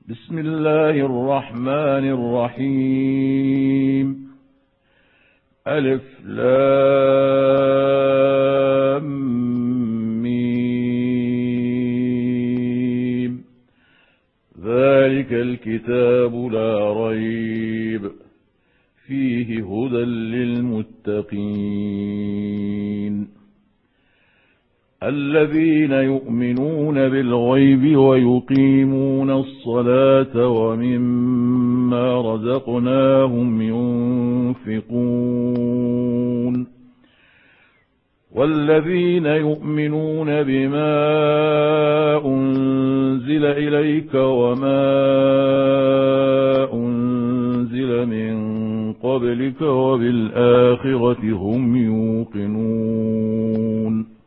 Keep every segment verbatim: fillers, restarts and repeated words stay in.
بسم الله الرحمن الرحيم. ألف لام ميم. ذلك الكتاب لا ريب فيه هدى للمتقين الذين يؤمنون بالغيب ويقيمون الصلاة ومما رزقناهم ينفقون والذين يؤمنون بما أنزل إليك وما أنزل من قبلك وبالآخرة هم يوقنون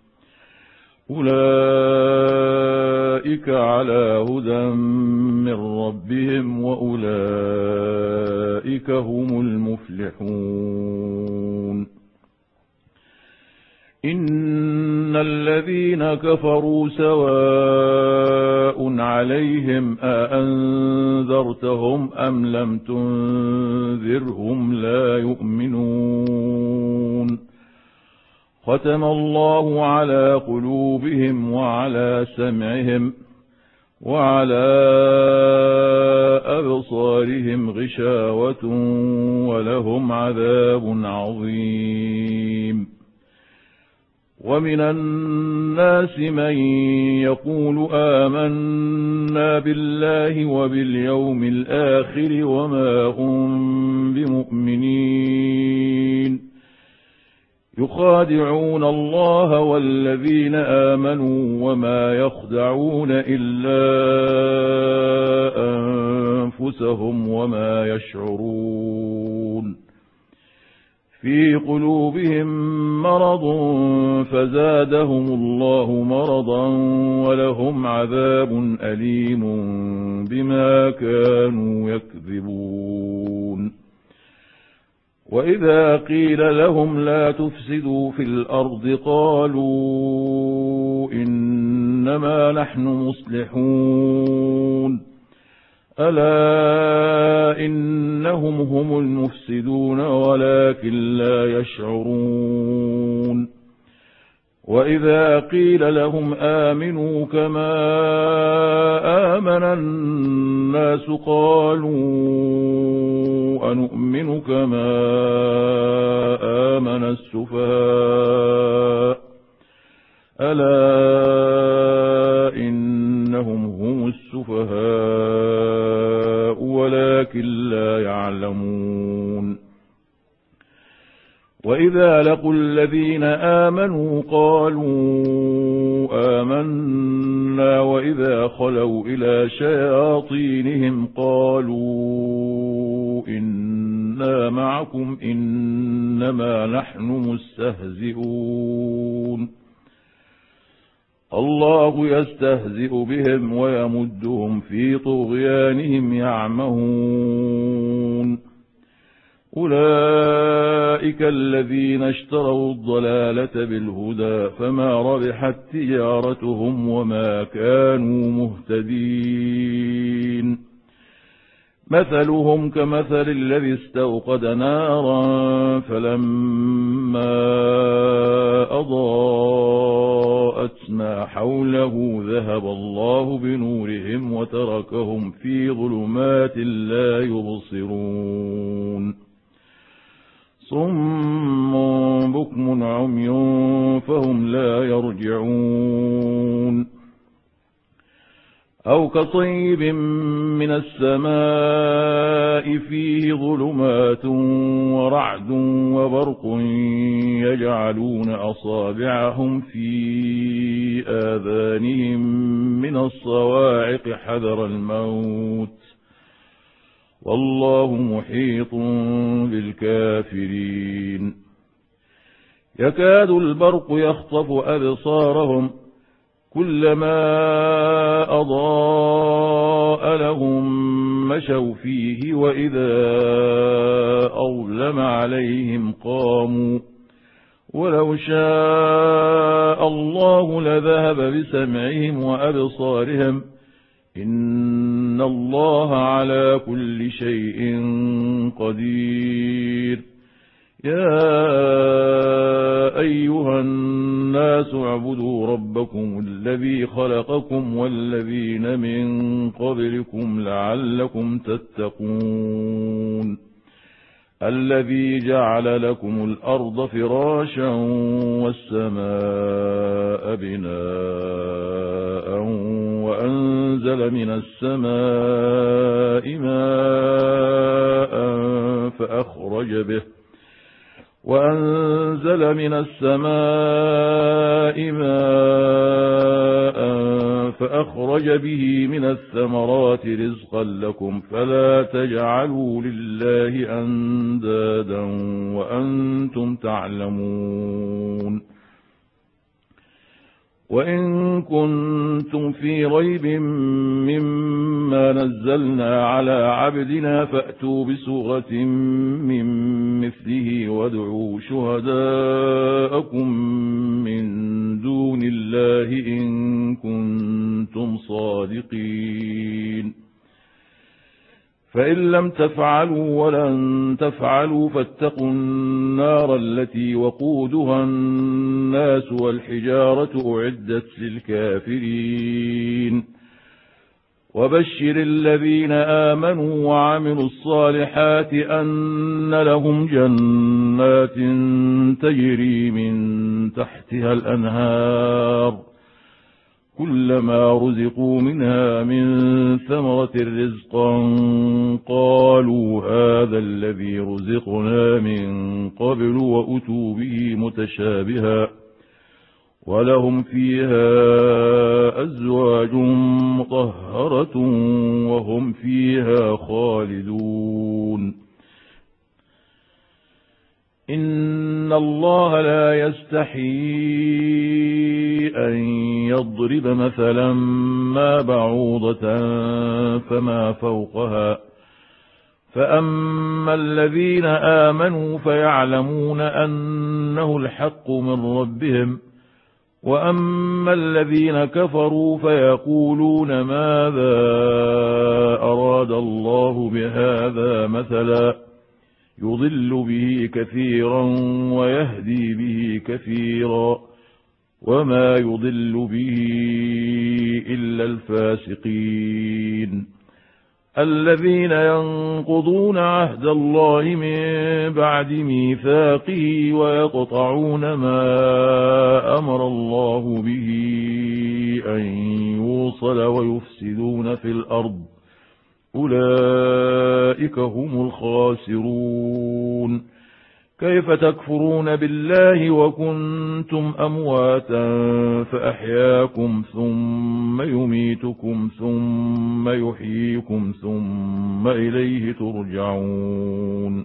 أولئك على هدى من ربهم وأولئك هم المفلحون. إن الذين كفروا سواء عليهم أأنذرتهم أم لم تنذرهم لا يؤمنون. ختم الله على قلوبهم وعلى سمعهم وعلى أبصارهم غشاوة ولهم عذاب عظيم. ومن الناس من يقول آمنا بالله وباليوم الآخر وما هم بمؤمنين يخادعون الله والذين آمنوا وما يخدعون إلا أنفسهم وما يشعرون. في قلوبهم مرض فزادهم الله مرضا ولهم عذاب أليم بما كانوا يكذبون. وإذا قيل لهم لا تفسدوا في الأرض قالوا إنما نحن مصلحون ألا إنهم هم المفسدون ولكن لا يشعرون. وإذا قيل لهم آمنوا كما آمن الناس قالوا أنؤمن كما آمن السفهاء ألا إنهم هم السفهاء ولكن لا يعلمون. وإذا لقوا الذين آمنوا قالوا آمنا وإذا خلوا إلى شياطينهم قالوا إنا معكم إنما نحن مستهزئون. الله يستهزئ بهم ويمدهم في طغيانهم يعمهون. أولئك الذين اشتروا الضلالة بالهدى فما ربحت تجارتهم وما كانوا مهتدين. مثلهم كمثل الذي استوقد نارا فلما أضاءت ما حوله ذهب الله بنورهم وتركهم في ظلمات لا يبصرون. صم بكم عمي فهم لا يرجعون. أو كصيب من السماء فيه ظلمات ورعد وبرق يجعلون أصابعهم في آذانهم من الصواعق حذر الموت والله محيط بالكافرين. يكاد البرق يخطف أبصارهم كلما أضاء لهم مشوا فيه وإذا أظلم عليهم قاموا ولو شاء الله لذهب بسمعهم وأبصارهم إن إن الله على كل شيء قدير. يا أيها الناس اعبدوا ربكم الذي خلقكم والذين من قبلكم لعلكم تتقون. الذي جعل لكم الأرض فراشا والسماء بناء وأنزل من السماء ماء فأخرج به وأنزل من السماء ماء فأخرج به من الثمرات رزقا لكم فلا تجعلوا لله أندادا وأنتم تعلمون. وإن كنتم في ريب مما نزلنا على عبدنا فأتوا بسورة من مثله وادعوا شهداءكم من دون الله إن كنتم صادقين. فإن لم تفعلوا ولن تفعلوا فاتقوا النار التي وقودها الناس والحجارة أعدت للكافرين. وبشر الذين آمنوا وعملوا الصالحات أن لهم جنات تجري من تحتها الأنهار كلما رزقوا منها من ثمرة رزقا قالوا هذا الذي رزقنا من قبل وأتوا به متشابها ولهم فيها أزواج مطهرة وهم فيها خالدون. إن الله لا يستحيي أن يضرب مثلا ما بعوضة فما فوقها فأما الذين آمنوا فيعلمون أنه الحق من ربهم وأما الذين كفروا فيقولون ماذا أراد الله بهذا مثلا يضل به كثيرا ويهدي به كثيرا وما يضل به إلا الفاسقين الذين ينقضون عهد الله من بعد ميثاقه ويقطعون ما أمر الله به أن يوصل ويفسدون في الأرض أولئك هم الخاسرون. كيف تكفرون بالله وكنتم أمواتا فأحياكم ثم يميتكم ثم يحييكم ثم إليه ترجعون.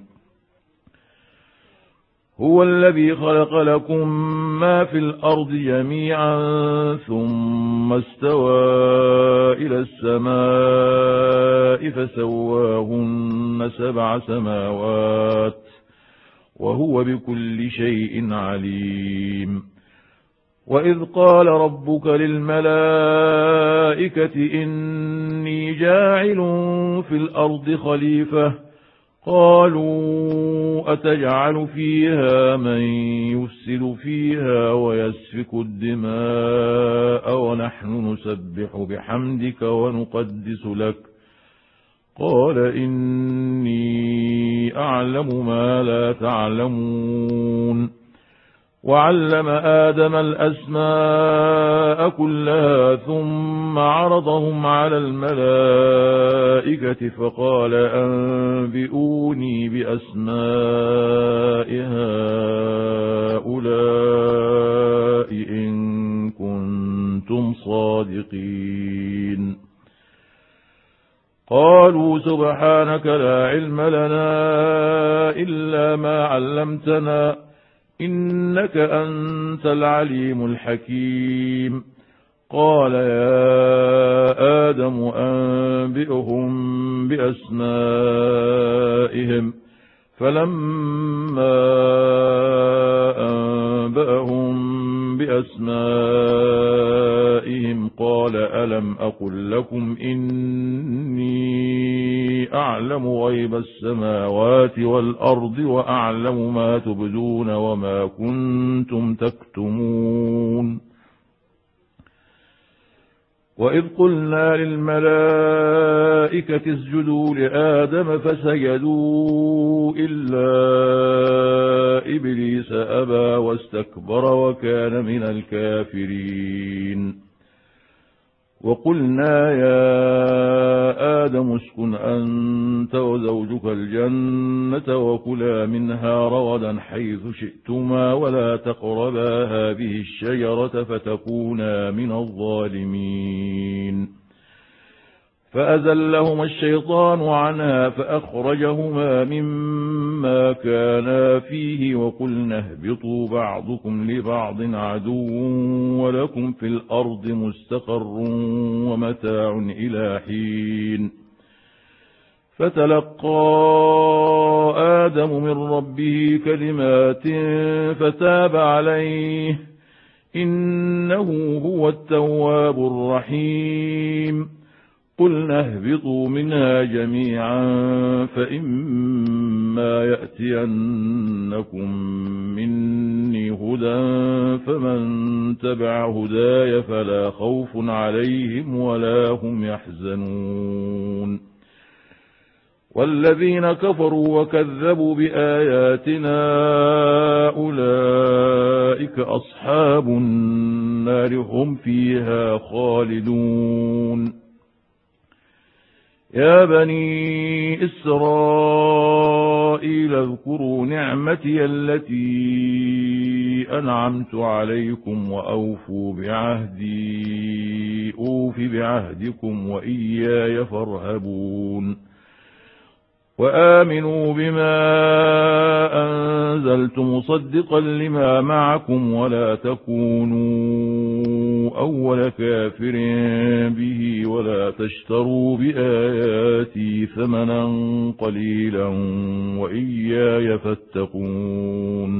هو الذي خلق لكم ما في الأرض جميعا ثم استوى إلى السماء فسواهن سبع سماوات وهو بكل شيء عليم. وإذ قال ربك للملائكة إني جاعل في الأرض خليفة قالوا أتجعل فيها من يفسد فيها ويسفك الدماء ونحن نسبح بحمدك ونقدس لك قال إني أعلم ما لا تعلمون. وعلم آدم الأسماء كلها ثم عرضهم على الملائكة فقال أنبئوني بأسماء هؤلاء إن كنتم صادقين. قالوا سبحانك لا علم لنا إلا ما علمتنا إنك أنت العليم الحكيم. قال يا آدم أنبئهم بأسمائهم فلما أنبأهم بأسمائهم قال ألم أقل لكم إني إني أعلم غيب السماوات والأرض وأعلم ما تبدون وما كنتم تكتمون. وإذ قلنا للملائكة اسجدوا لآدم فسجدوا إلا إبليس أبى واستكبر وكان من الكافرين. وقلنا يا آدم اسكن أنت وزوجك الجنة وكلا منها رغدا حيث شئتما ولا تقربا هذه الشجرة فتكونا من الظالمين. فأزلهما الشيطان عنها فأخرجهما مما كانا فيه وقلنا اهبطوا بعضكم لبعض عدو ولكم في الأرض مستقر ومتاع إلى حين. فتلقى آدم من ربه كلمات فتاب عليه إنه هو التواب الرحيم. قلنا اهبطوا منها جميعا فإما يأتينكم مني هدى فمن تبع هداي فلا خوف عليهم ولا هم يحزنون. والذين كفروا وكذبوا بآياتنا أولئك أصحاب النار هم فيها خالدون. يا بني إسرائيل اذكروا نعمتي التي أنعمت عليكم وأوفوا بعهدي أوف بعهدكم وإياي فارهبون. وآمنوا بما أنزلت مصدقا لما معكم ولا تكونوا أول كافر به ولا تشتروا بآياتي ثمنا قليلا وإياي فاتقون.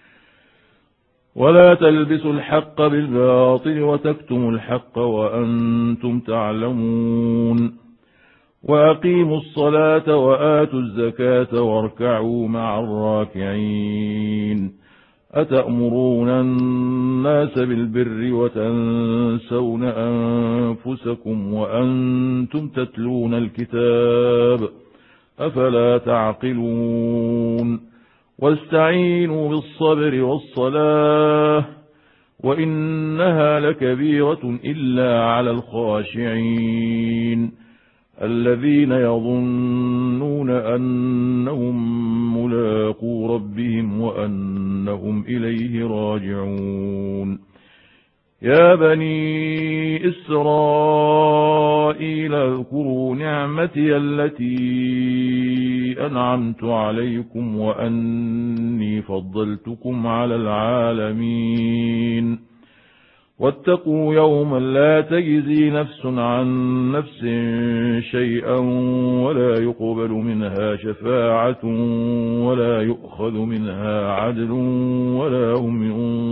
ولا تلبسوا الحق بالباطل وتكتموا الحق وأنتم تعلمون. وأقيموا الصلاة وآتوا الزكاة واركعوا مع الراكعين. أتأمرون الناس بالبر وتنسون أنفسكم وأنتم تتلون الكتاب أفلا تعقلون. واستعينوا بالصبر والصلاة وإنها لكبيرة إلا على الخاشعين الذين يظنون أنهم ملاقو ربهم وأنهم إليه راجعون. يا بني إسرائيل اذكروا نعمتي التي أنعمت عليكم وأني فضلتكم على العالمين. واتقوا يوما لا تجزي نفس عن نفس شيئا ولا يقبل منها شفاعة ولا يؤخذ منها عدل ولا هم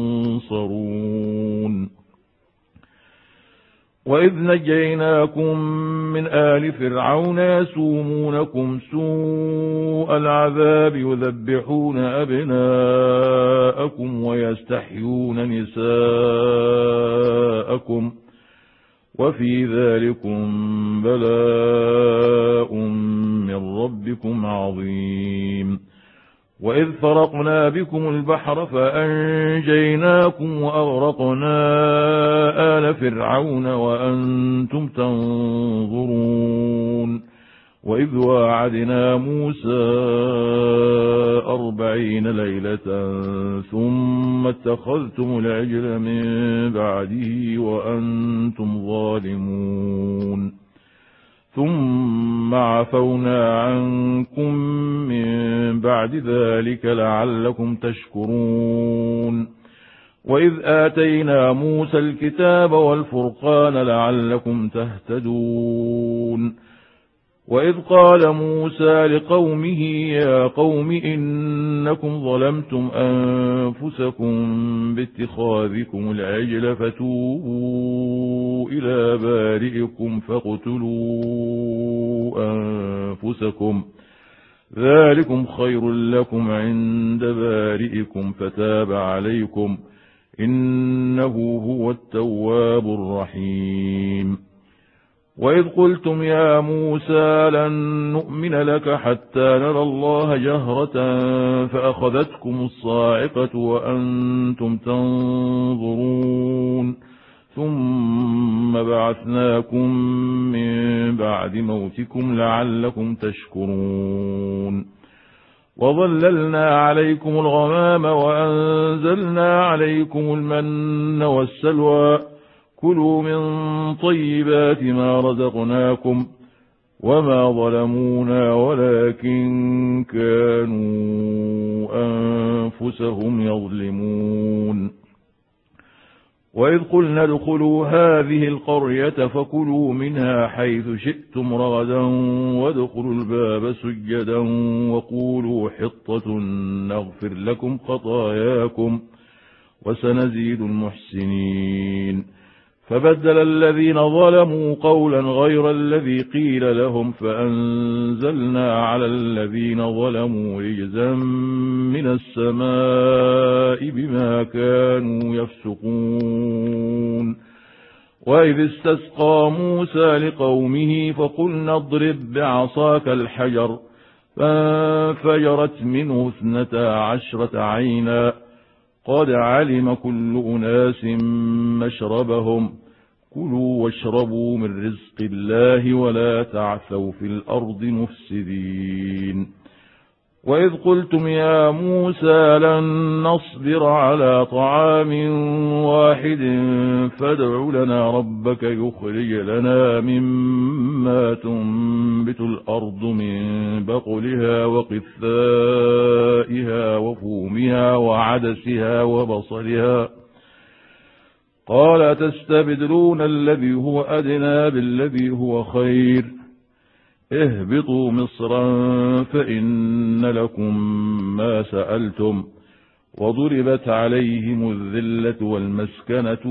ينصرون. وإذ نجيناكم من آل فرعون يسومونكم سوء العذاب يذبحون أبناءكم ويستحيون نساءكم وفي ذلكم بلاء من ربكم عظيم. وإذ فرقنا بكم البحر فأنجيناكم وأغرقنا آل فرعون وأنتم تنظرون. وإذ واعدنا موسى أربعين ليلة ثم اتخذتم العجل من بعده وأنتم ظالمون ثم عفونا عنكم من بعد ذلك لعلكم تشكرون. وإذ آتينا موسى الكتاب والفرقان لعلكم تهتدون. وإذ قال موسى لقومه يا قوم إنكم ظلمتم أنفسكم باتخاذكم العجل فتوبوا إلى بارئكم فاقتلوا أنفسكم ذلكم خير لكم عند بارئكم فتاب عليكم إنه هو التواب الرحيم وإذ قلتم يا موسى لن نؤمن لك حتى نرى الله جهرة فأخذتكم الصاعقة وأنتم تنظرون ثم بعثناكم من بعد موتكم لعلكم تشكرون وظللنا عليكم الغمام وأنزلنا عليكم المن والسلوى كلوا من طيبات ما رزقناكم وما ظلمونا ولكن كانوا أنفسهم يظلمون وإذ قلنا ادخلوا هذه القرية فكلوا منها حيث شئتم رغدا وادخلوا الباب سجدا وقولوا حطة نغفر لكم خطاياكم وسنزيد المحسنين فبدل الذين ظلموا قولا غير الذي قيل لهم فأنزلنا على الذين ظلموا رجزا من السماء بما كانوا يفسقون وإذ استسقى موسى لقومه فقلنا اضرب بعصاك الحجر فانفجرت منه اثنتا عشرة عينا قد علم كل أناس مشربهم كلوا واشربوا من رزق الله ولا تعثوا في الأرض مفسدين وإذ قلتم يا موسى لن نصبر على طعام واحد فادع لنا ربك يخرج لنا مما تنبت الأرض من بقلها وقثائها وفومها وعدسها وبصلها قال تستبدلون الذي هو أدنى بالذي هو خير اهبطوا مصرا فإن لكم ما سألتم وضربت عليهم الذلة والمسكنة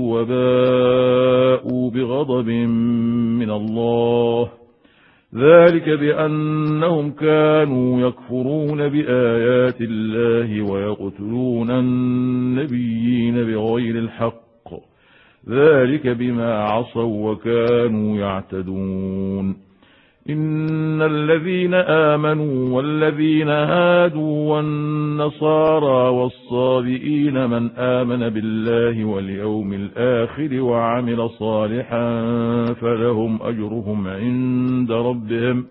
وباءوا بغضب من الله ذلك بأنهم كانوا يكفرون بآيات الله ويقتلون النبيين بغير الحق ذلك بما عصوا وكانوا يعتدون إن الذين آمنوا والذين هادوا والنصارى والصابئين من آمن بالله واليوم الآخر وعمل صالحا فلهم أجرهم عند ربهم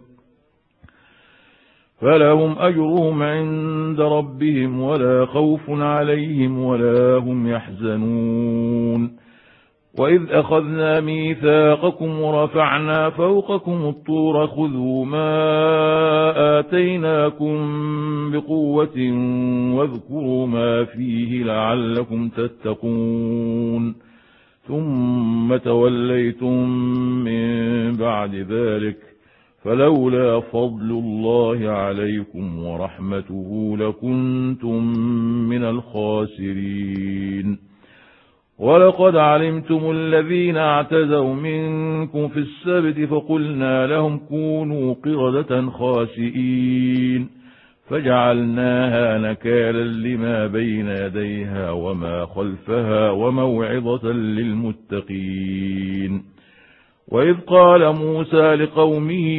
فلهم أجرهم عند ربهم ولا خوف عليهم ولا هم يحزنون وإذ أخذنا ميثاقكم ورفعنا فوقكم الطور خذوا ما آتيناكم بقوة واذكروا ما فيه لعلكم تتقون ثم توليتم من بعد ذلك فلولا فضل الله عليكم ورحمته لكنتم من الخاسرين ولقد علمتم الذين اعتدوا منكم في السبت فقلنا لهم كونوا قردة خاسئين فجعلناها نكالا لما بين يديها وما خلفها وموعظة للمتقين وإذ قال موسى لقومه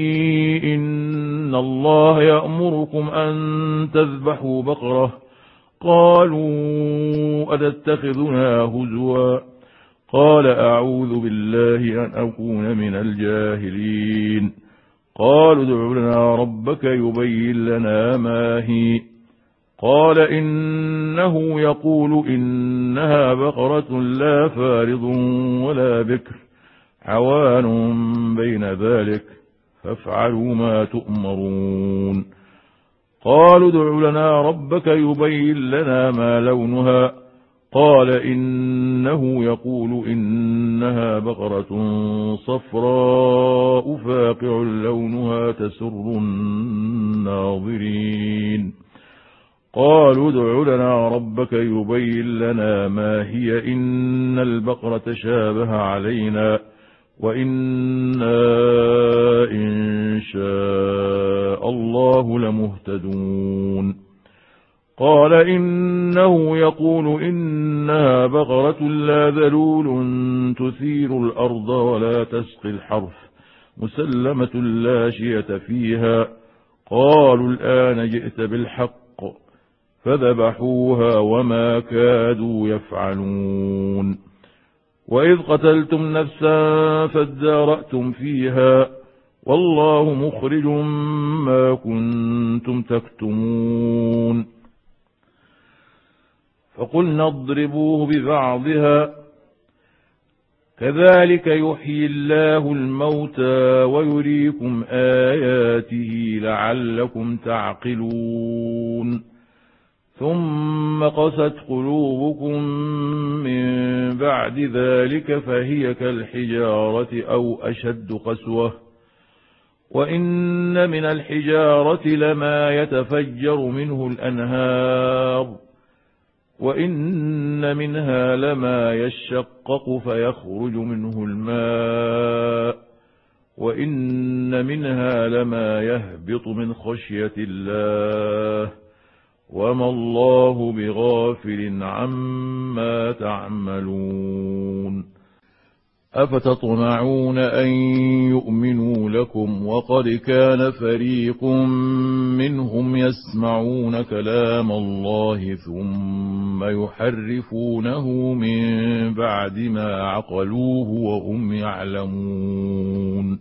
إن الله يأمركم أن تذبحوا بقرة قالوا أتتخذنا هزوا قال أعوذ بالله أن أكون من الجاهلين قالوا ادع لنا ربك يبين لنا ما هي قال إنه يقول إنها بقرة لا فارض ولا بكر عوان بين ذلك فافعلوا ما تؤمرون قالوا ادع لنا ربك يبين لنا ما لونها قال إنه يقول إنها بقرة صفراء فاقع لونها تسر الناظرين. قالوا ادع لنا ربك يبين لنا ما هي إن البقرة شابه علينا وإنا إن شاء الله لمهتدون. قال إنه يقول إنها بقرة لا ذلول تثير الأرض ولا تسقي الحرث مسلمة لا شية فيها. قالوا الآن جئت بالحق فذبحوها وما كادوا يفعلون. وإذ قتلتم نفسا فادارأتم فيها والله مخرج ما كنتم تكتمون. فقلنا اضربوه ببعضها كذلك يحيي الله الموتى ويريكم آياته لعلكم تعقلون. ثم قست قلوبكم من بعد ذلك فهي كالحجارة أو أشد قسوة. وإن من الحجارة لما يتفجر منه الأنهار وإن منها لما يشقق فيخرج منه الماء وإن منها لما يهبط من خشية الله وما الله بغافل عما تعملون. أفتطمعون أن يؤمنوا لكم وقد كان فريق منهم يسمعون كلام الله ثم يحرفونه من بعد ما عقلوه وهم يعلمون.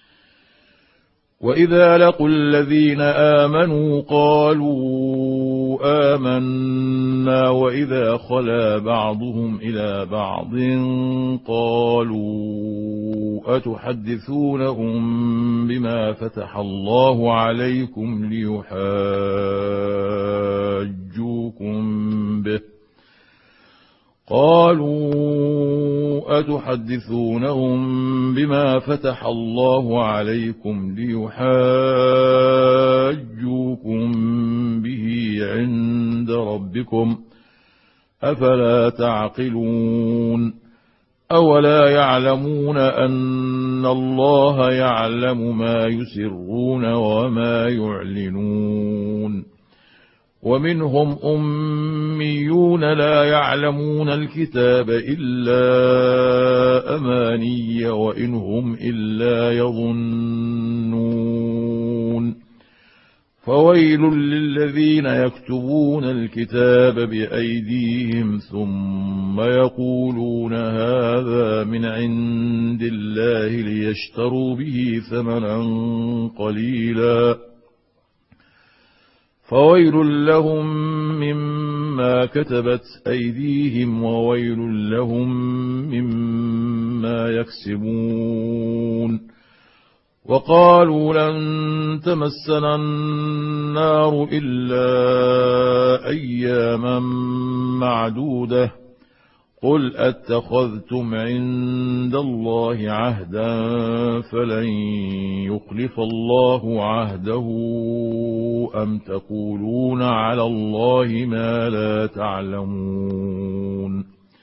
وإذا لقوا الذين آمنوا قالوا آمنا وإذا خلا بعضهم إلى بعض قالوا أتحدثونهم بما فتح الله عليكم ليحاجوكم به قالوا أتحدثونهم بما فتح الله عليكم ليحاجوكم به عند ربكم أفلا تعقلون. أولا يعلمون أن الله يعلم ما يسرون وما يعلنون. ومنهم أميون لا يعلمون الكتاب إلا أماني وإن هم إلا يظنون. فويل للذين يكتبون الكتاب بأيديهم ثم يقولون هذا من عند الله ليشتروا به ثمنا قليلا فويل لهم مما كتبت أيديهم وويل لهم مما يكسبون. وقالوا لن تمسنا النار إلا أياما معدودة قل أتخذتم عند الله عهدا فلن يخلف الله عهده أم تقولون على الله ما لا تعلمون.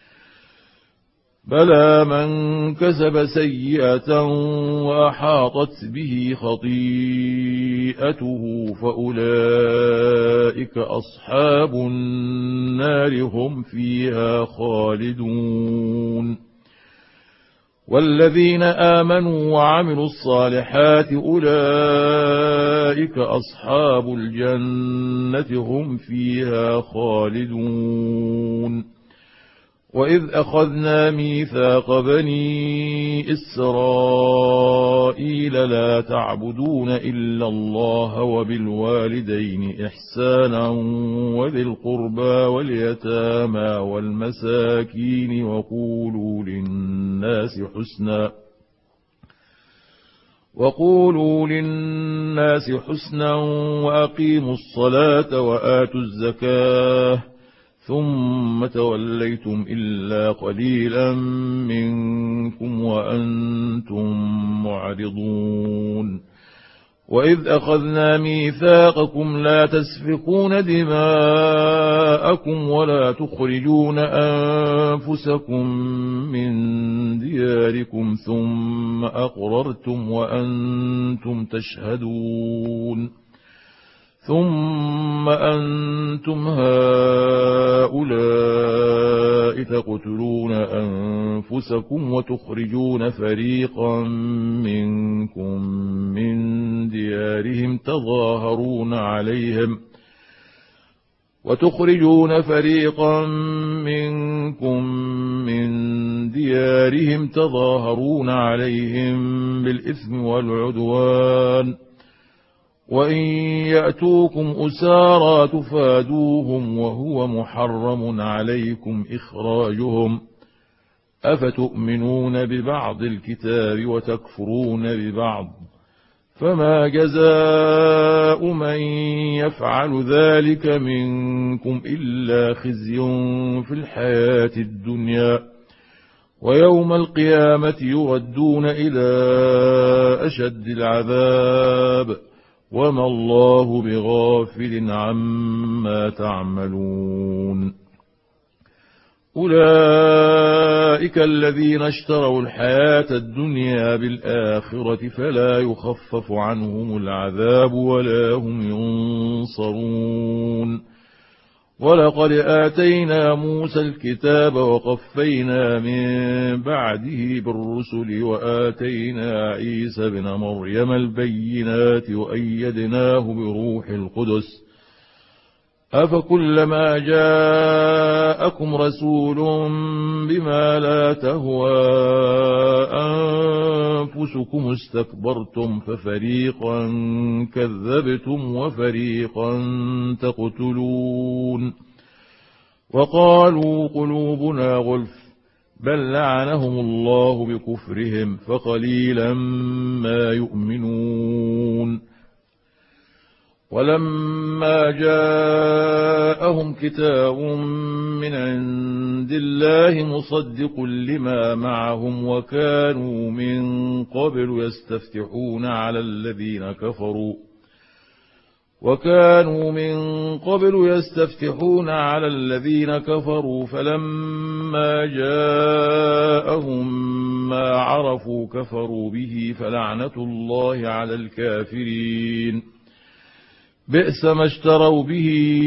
بلى من كسب سيئة وأحاطت به خطيئته فأولئك أصحاب النار هم فيها خالدون. والذين آمنوا وعملوا الصالحات أولئك أصحاب الجنة هم فيها خالدون. وإذ أخذنا ميثاق بني إسرائيل لا تعبدون إلا الله وبالوالدين إحسانا وذي القربى واليتامى والمساكين وقولوا للناس حسنا وقولوا للناس حسنا وأقيموا الصلاة وآتوا الزكاة ثم توليتم إلا قليلا منكم وأنتم معرضون وإذ أخذنا ميثاقكم لا تسفكون دماءكم ولا تخرجون أنفسكم من دياركم ثم أقررتم وأنتم تشهدون ثم أنتم هؤلاء تقتلون أنفسكم وتخرجون فريقا منكم من ديارهم تظاهرون عليهم وتخرجون فريقا منكم من ديارهم تظاهرون عليهم بالإثم والعدوان وإن يأتوكم أسارى تفادوهم وهو محرم عليكم إخراجهم أفتؤمنون ببعض الكتاب وتكفرون ببعض فما جزاء من يفعل ذلك منكم إلا خزي في الحياة الدنيا ويوم القيامة يردون إلى أشد العذاب وما الله بغافل عما تعملون أولئك الذين اشتروا الحياة الدنيا بالآخرة فلا يخفف عنهم العذاب ولا هم ينصرون ولقد آتينا موسى الكتاب وقفينا من بعده بالرسل وآتينا عيسى بن مريم البينات وأيدناه بروح القدس أفكلما جاءكم رسول بما لا تهوى أنفسكم استكبرتم ففريقا كذبتم وفريقا تقتلون وقالوا قلوبنا غلف بل لعنهم الله بكفرهم فقليلا ما يؤمنون ولما جاءهم كتاب من عند الله مصدق لما معهم وكانوا من قبل يستفتحون على الذين كفروا وكانوا من قبل يستفتحون على الذين كفروا فلما جاءهم ما عرفوا كفروا به فلعنة الله على الكافرين بئس ما اشتروا به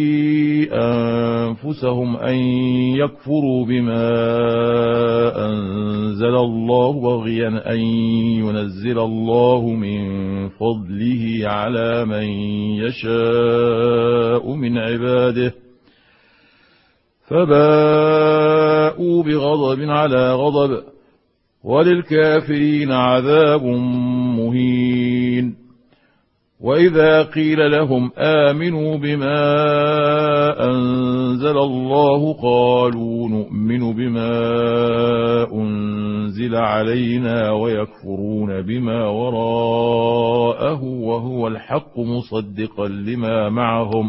أنفسهم أن يكفروا بما أنزل الله بغيا أن ينزل الله من فضله على من يشاء من عباده فباءوا بغضب على غضب وللكافرين عذاب مهين وإذا قيل لهم آمنوا بما أنزل الله قالوا نؤمن بما أنزل علينا ويكفرون بما وراءه وهو الحق مصدقا لما معهم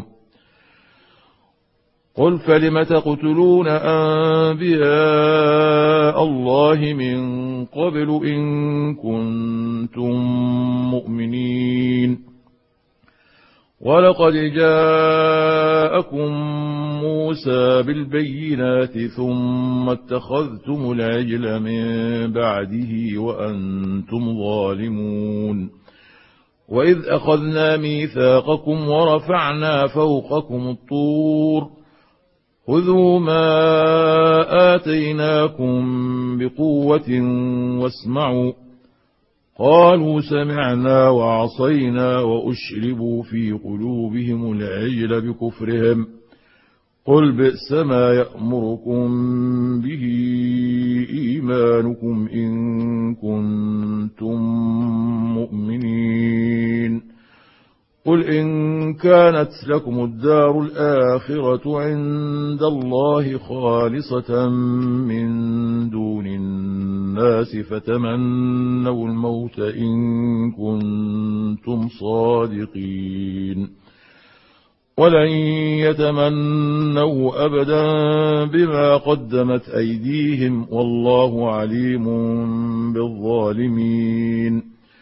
قل فلم تقتلون أنبياء الله من قبل إن كنتم مؤمنين ولقد جاءكم موسى بالبينات ثم اتخذتم العجل من بعده وأنتم ظالمون وإذ أخذنا ميثاقكم ورفعنا فوقكم الطور خذوا ما آتيناكم بقوة واسمعوا قالوا سمعنا وعصينا وأشربوا في قلوبهم العجل بكفرهم قل بئس ما يأمركم به إيمانكم إن كنتم مؤمنين قل إن كانت لكم الدار الآخرة عند الله خالصة من دون الناس فتمنوا الموت إن كنتم صادقين ولن يتمنوا أبدا بما قدمت أيديهم والله عليم بالظالمين.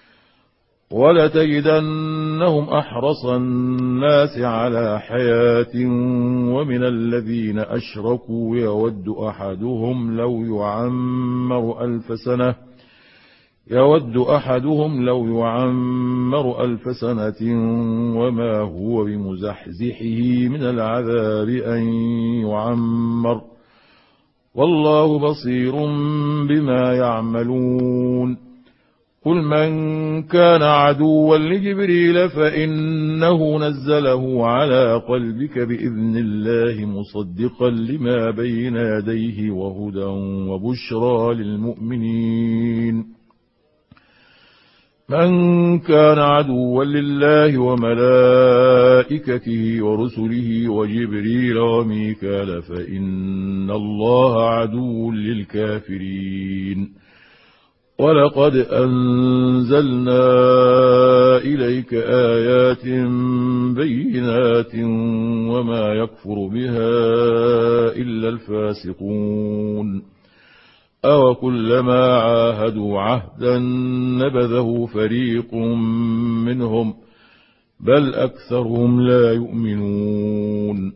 ولتجدنهم أحرص الناس على حياة ومن الذين أشركوا يود أحدهم لو يعمر ألف سنة يود أحدهم لو يعمر ألف سنة وما هو بمزحزحه من العذاب أن يعمر والله بصير بما يعملون. قل من كان عدوا لجبريل فإنه نزله على قلبك بإذن الله مصدقا لما بين يديه وهدى وبشرى للمؤمنين. من كان عدوا لله وملائكته ورسله وجبريل وميكال فإن الله عدو للكافرين. ولقد أنزلنا إليك آيات بينات وما يكفر بها إلا الفاسقون. أو كلما عاهدوا عهدا نبذه فريق منهم بل أكثرهم لا يؤمنون.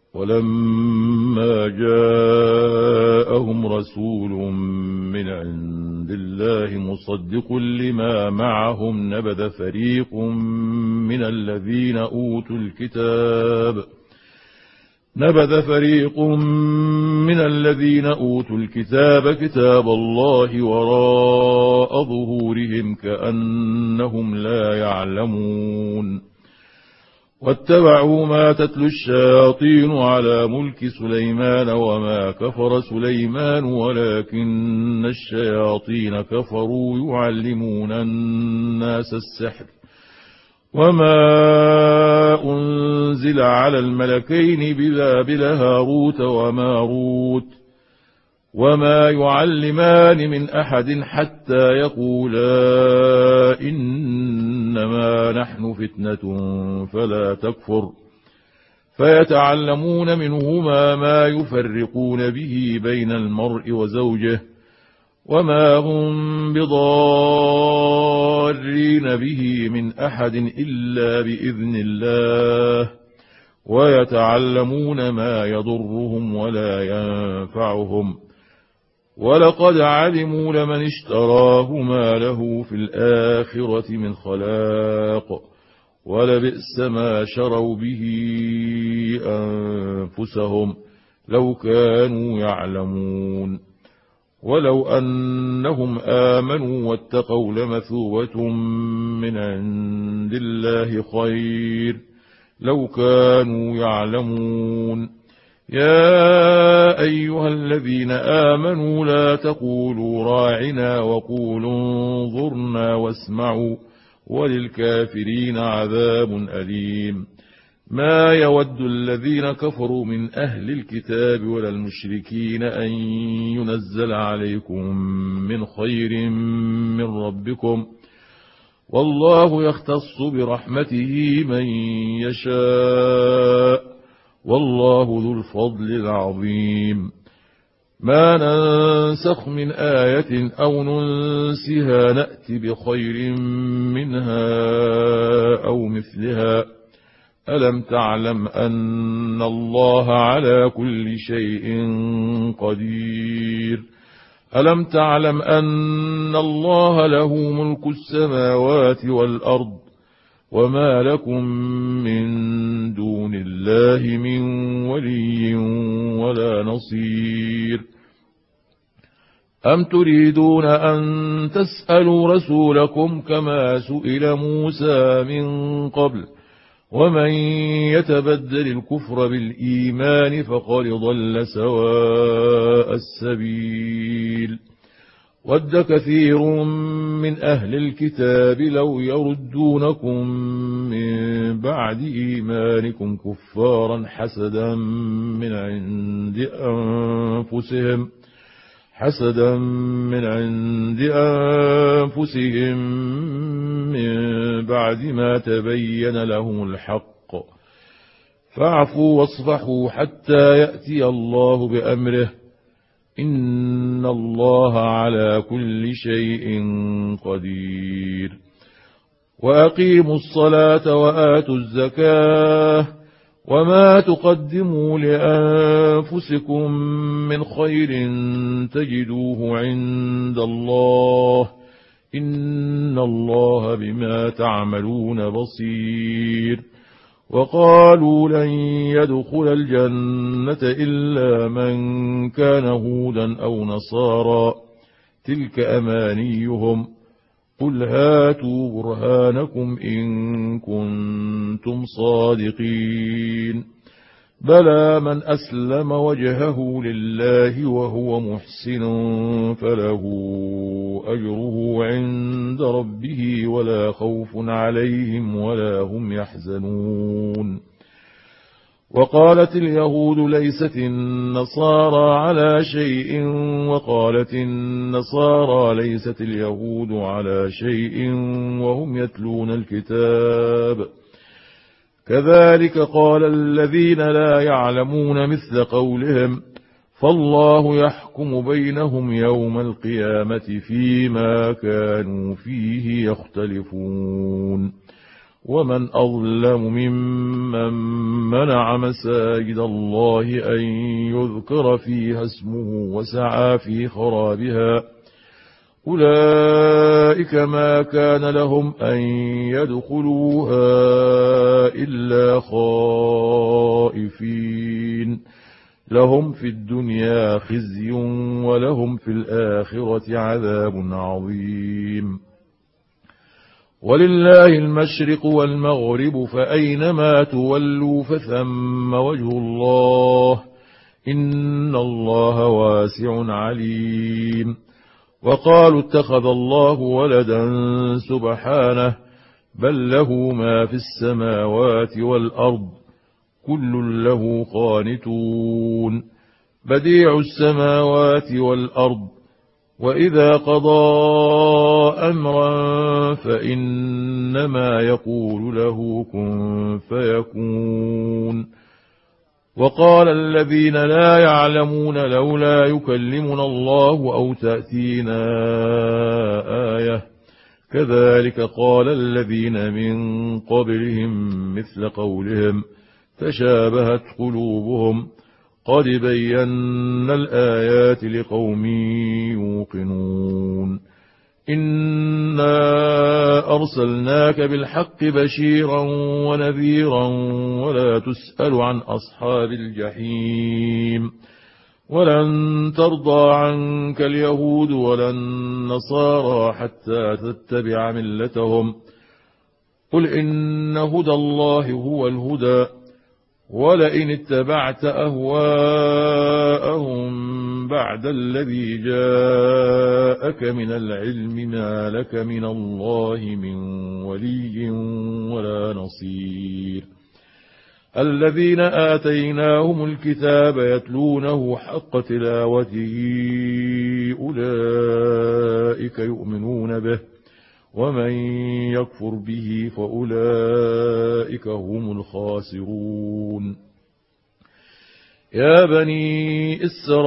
ولما جاءهم رسول من عند الله مصدق لما معهم نبذ فريق من الذين أوتوا الكتاب نبذ فريق من الذين أوتوا الكتاب كتاب الله وراء ظهورهم كأنهم لا يعلمون. واتبعوا ما تتلو الشياطين على ملك سليمان وما كفر سليمان ولكن الشياطين كفروا يعلمون الناس السحر وما أنزل على الملكين ببابل هاروت وماروت وما يعلمان من أحد حتى يقولا إنما نحن فتنة فلا تكفر فيتعلمون منهما ما يفرقون به بين المرء وزوجه وما هم بضارين به من أحد إلا بإذن الله ويتعلمون ما يضرهم ولا ينفعهم ولقد علموا لمن اشتراه ما له في الآخرة من خلاق ولبئس ما شروا به أنفسهم لو كانوا يعلمون. ولو أنهم آمنوا واتقوا لمثوبة من عند الله خير لو كانوا يعلمون. يا أيها الذين آمنوا لا تقولوا راعنا وقولوا انظرنا واسمعوا وللكافرين عذاب أليم. ما يود الذين كفروا من أهل الكتاب ولا المشركين أن ينزل عليكم من خير من ربكم والله يختص برحمته من يشاء والله ذو الفضل العظيم. ما ننسخ من آية أو ننسها نأت بخير منها أو مثلها ألم تعلم أن الله على كل شيء قدير ألم تعلم أن الله له ملك السماوات والأرض وما لكم من دون الله من ولي ولا نصير. أم تريدون أن تسألوا رسولكم كما سئل موسى من قبل ومن يتبدل الكفر بالإيمان فقد ضل سواء السبيل. ود كثير من أهل الكتاب لو يردونكم من بعد إيمانكم كفارا حسدا من عند أنفسهم حسدا من عند أنفسهم من بعد ما تبين لهم الحق فاعفوا واصفحوا حتى يأتي الله بأمره إن الله على كل شيء قدير وأقيموا الصلاة وآتوا الزكاة وما تقدموا لأنفسكم من خير تجدوه عند الله إن الله بما تعملون بصير وقالوا لن يدخل الجنة إلا من كان هودا أو نصارى تلك أمانيهم قل هاتوا برهانكم إن كنتم صادقين بلى من أسلم وجهه لله وهو محسن فله أجره عند ربه ولا خوف عليهم ولا هم يحزنون وقالت اليهود ليست النصارى على شيء وقالت النصارى ليست اليهود على شيء وهم يتلون الكتاب كذلك قال الذين لا يعلمون مثل قولهم فالله يحكم بينهم يوم القيامة فيما كانوا فيه يختلفون ومن أظلم ممن منع مساجد الله أن يذكر فيها اسمه وسعى في خرابها أولئك ما كان لهم أن يدخلوها إلا خائفين لهم في الدنيا خزي ولهم في الآخرة عذاب عظيم ولله المشرق والمغرب فأينما تولوا فثم وجه الله إن الله واسع عليم وقالوا اتخذ الله ولدا سبحانه بل له ما في السماوات والأرض كل له قانتون بديع السماوات والأرض وإذا قضى أمرا فإنما يقول له كن فيكون وقال الذين لا يعلمون لولا يكلمنا الله أو تأتينا آية كذلك قال الذين من قبلهم مثل قولهم تشابهت قلوبهم قد بينا الآيات لقوم يوقنون إنا أرسلناك بالحق بشيرا ونذيرا ولا تسأل عن أصحاب الجحيم ولن ترضى عنك اليهود ولا النصارى حتى تتبع ملتهم قل إن هدى الله هو الهدى ولئن اتبعت أهواءهم بعد الذي جاءك من العلم ما لك من الله من ولي ولا نصير الذين آتيناهم الكتاب يتلونه حق تلاوته أولئك يؤمنون به ومن يكفر به فأولئك هم الخاسرون يا بني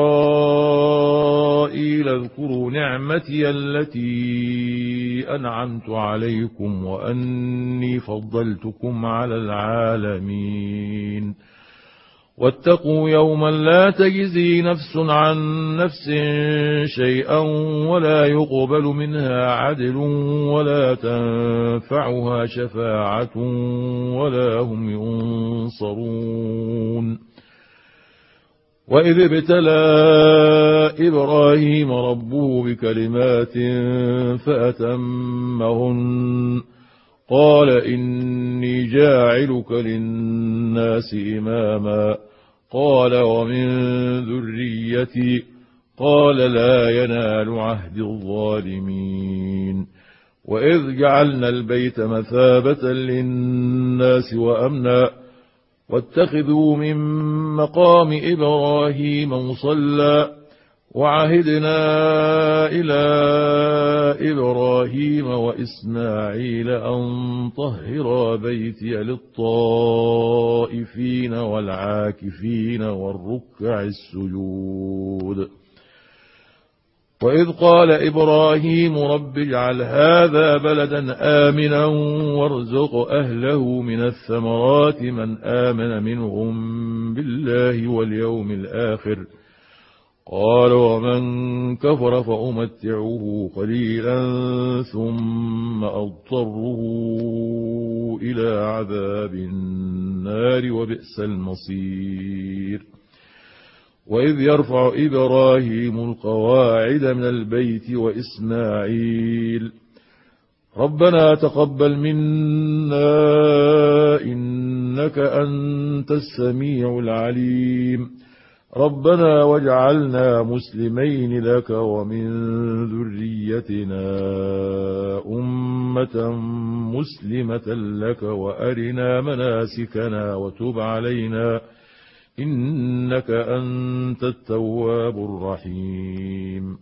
إسرائيل اذكروا نعمتي التي أنعمت عليكم وأني فضلتكم على العالمين واتقوا يوما لا تجزي نفس عن نفس شيئا ولا يقبل منها عدل ولا تنفعها شفاعة ولا هم ينصرون وإذ ابتلى إبراهيم ربه بكلمات فأتمهن قال إني جاعلك للناس إماما قال ومن ذريتي قال لا ينال عهد الظالمين وإذ جعلنا البيت مثابة للناس وأمنا واتخذوا من مقام إبراهيم مصلى وعهدنا إلى إبراهيم وإسماعيل أن طهرا بيتي للطائفين والعاكفين والركع السجود. وإذ قال إبراهيم رب اجعل هذا بلدا آمنا وارزق أهله من الثمرات من آمن منهم بالله واليوم الآخر قال ومن كفر فأمتعه قليلا ثم أضطره إلى عذاب النار وبئس المصير. وإذ يرفع إبراهيم القواعد من البيت وإسماعيل ربنا تقبل منا إنك أنت السميع العليم ربنا واجعلنا مسلمين لك ومن ذريتنا أمة مسلمة لك وأرنا مناسكنا وتب علينا إنك أنت التواب الرحيم.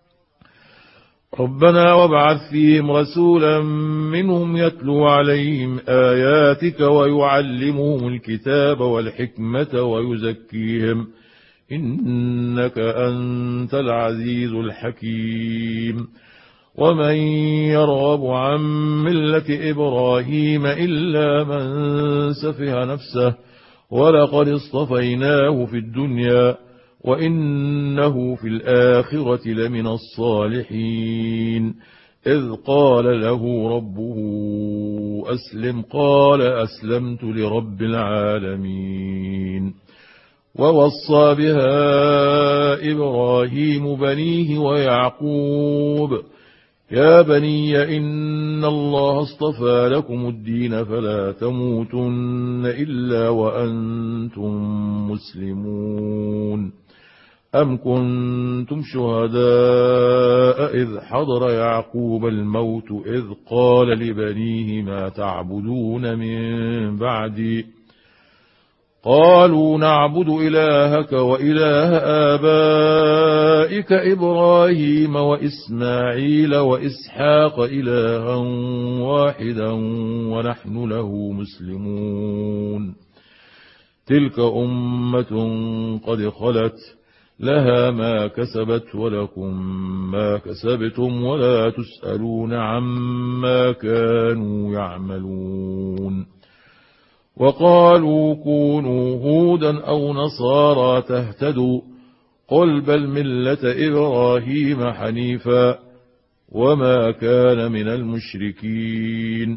ربنا وابعث فيهم رسولا منهم يتلو عليهم آياتك ويعلمهم الكتاب والحكمة ويزكيهم إنك أنت العزيز الحكيم. ومن يرغب عن ملة إبراهيم إلا من سفه نفسه ولقد اصطفيناه في الدنيا وإنه في الآخرة لمن الصالحين. إذ قال له ربه أسلم قال أسلمت لرب العالمين. ووصى بها إبراهيم بنيه ويعقوب يا بني إن الله اصطفى لكم الدين فلا تموتن إلا وأنتم مسلمون. أم كنتم شهداء إذ حضر يعقوب الموت إذ قال لبنيه ما تعبدون من بعدي قالوا نعبد إلهك وإله آبائك إبراهيم وإسماعيل وإسحاق إلها واحدا ونحن له مسلمون. تلك أمة قد خلت لها ما كسبت ولكم ما كسبتم ولا تسألون عما كانوا يعملون. وقالوا كونوا هودا أو نصارى تهتدوا قل بل ملة إبراهيم حنيفا وما كان من المشركين.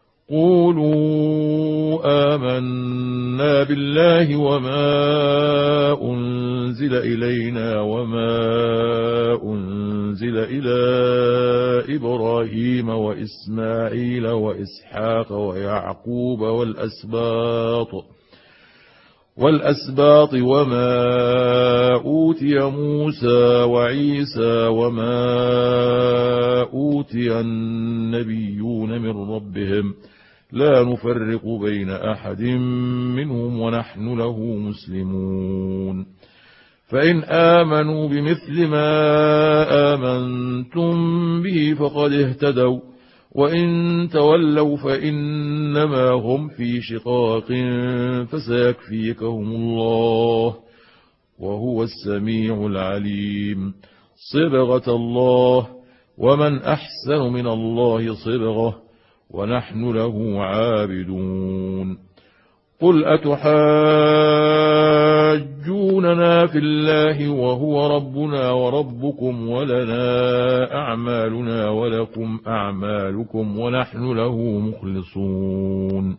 قولوا آمنا بالله وما أنزل إلينا وما أنزل إلى إبراهيم وإسماعيل وإسحاق ويعقوب والأسباط والأسباط وما أوتي موسى وعيسى وما أوتي النبيون من ربهم لا نفرق بين أحد منهم ونحن له مسلمون. فإن آمنوا بمثل ما آمنتم به فقد اهتدوا وإن تولوا فإنما هم في شقاق فسيكفيكهم الله وهو السميع العليم. صبغة الله ومن أحسن من الله صبغة ونحن له عابدون. قل أتحاجوننا في الله وهو ربنا وربكم ولنا أعمالنا ولكم أعمالكم ونحن له مخلصون.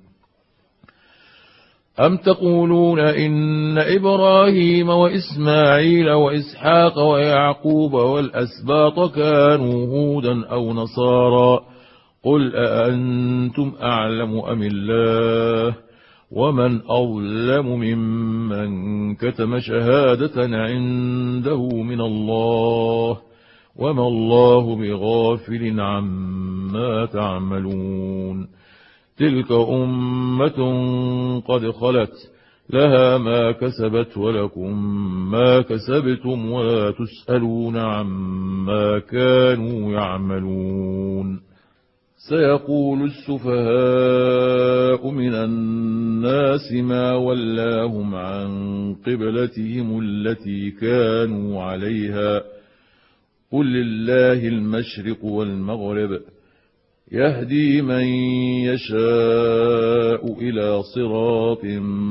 أم تقولون إن إبراهيم وإسماعيل وإسحاق ويعقوب والأسباط كانوا هودا أو نصارى قل أأنتم أعلم أم الله ومن أظلم ممن كتم شهادة عنده من الله وما الله بغافل عما تعملون. تلك أمة قد خلت لها ما كسبت ولكم ما كسبتم ولا تسألون عما كانوا يعملون. سيقول السفهاء من الناس ما ولاهم عن قبلتهم التي كانوا عليها قل لله المشرق والمغرب يهدي من يشاء إلى صراط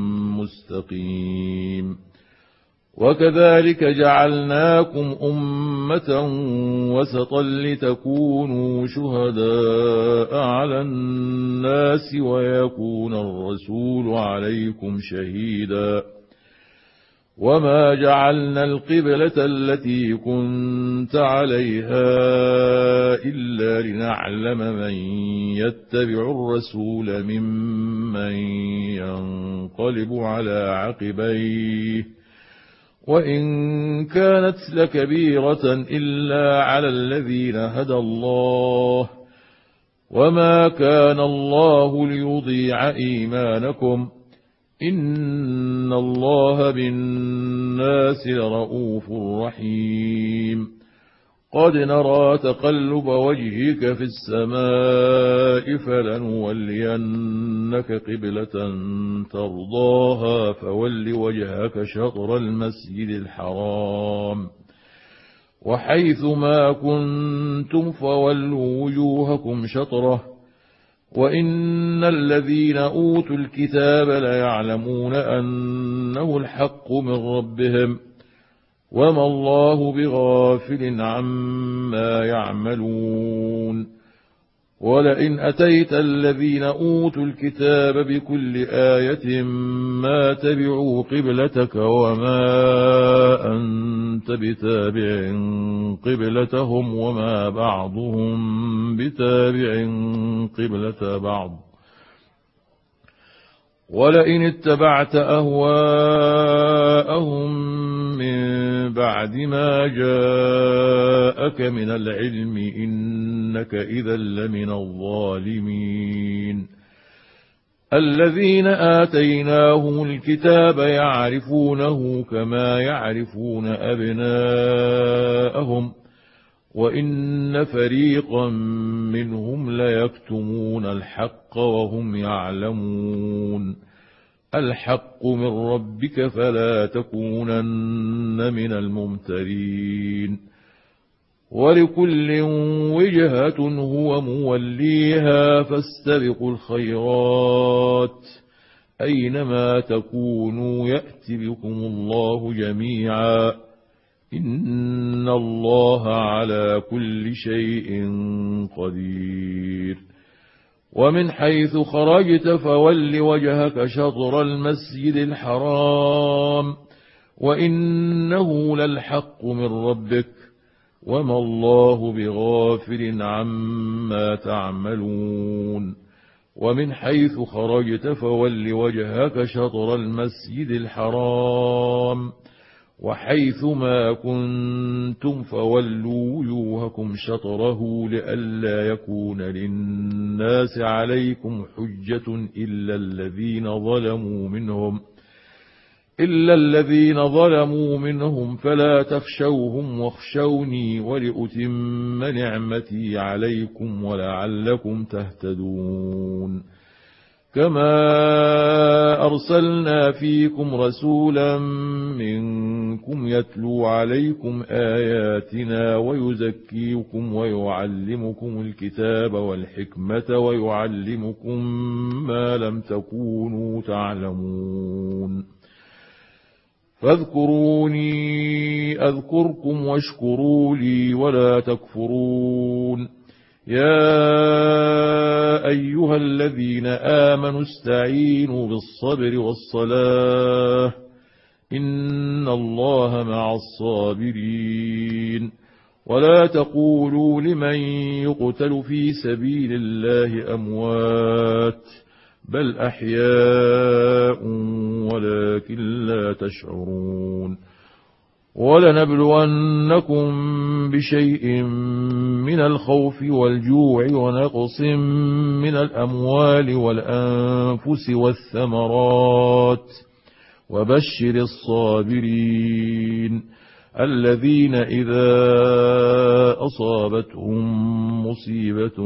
مستقيم. وكذلك جعلناكم أمة وسطا لتكونوا شهداء على الناس ويكون الرسول عليكم شهيدا. وما جعلنا القبلة التي كنت عليها إلا لنعلم من يتبع الرسول ممن ينقلب على عقبيه وإن كانت لكبيرة إلا على الذين هدى الله وما كان الله ليضيع إيمانكم إن الله بالناس لرؤوف رحيم. قد نرى تقلب وجهك في السماء فلنولينك قبلة ترضاها فول وجهك شطر المسجد الحرام وحيث ما كنتم فولوا وجوهكم شطره وإن الذين أوتوا الكتاب ليعلمون أنه الحق من ربهم وما الله بغافل عما يعملون. ولئن أتيت الذين أوتوا الكتاب بكل آية ما تبعوا قبلتك وما أنت بتابع قبلتهم وما بعضهم بتابع قبلة بعض. ولئن اتبعت أهواءهم من بعد ما جاءك من العلم إنك إذا لمن الظالمين. الذين آتيناهم الكتاب يعرفونه كما يعرفون أبناءهم وإن فريقا منهم ليكتمون الحق وهم يعلمون. الحق من ربك فلا تكونن من الممترين. ولكل وجهة هو موليها فاستبقوا الخيرات أينما تكونوا يأت بكم الله جميعا إن الله على كل شيء قدير. ومن حيث خرجت فول وجهك شطر المسجد الحرام وإنه للحق من ربك وما الله بغافل عما تعملون. ومن حيث خرجت فول وجهك شطر المسجد الحرام وحيث ما كنتم فولوا وجوهكم شطره لئلا يكون للناس عليكم حجة إلا الذين ظلموا منهم إلا الذين ظلموا منهم فلا تخشوهم واخشوني ولأتم نعمتي عليكم ولعلكم تهتدون. كما أرسلنا فيكم رسولا منكم يتلو عليكم آياتنا ويزكيكم ويعلمكم الكتاب والحكمة ويعلمكم ما لم تكونوا تعلمون. فاذكروني أذكركم واشكروا لي ولا تكفرون. يا أيها الذين آمنوا استعينوا بالصبر والصلاة إن الله مع الصابرين. ولا تقولوا لمن يقتل في سبيل الله أموات بل أحياء ولكن لا تشعرون. ولنبلونكم بشيء من الخوف والجوع ونقص من الأموال والأنفس والثمرات وبشر الصابرين الذين إذا أصابتهم مصيبة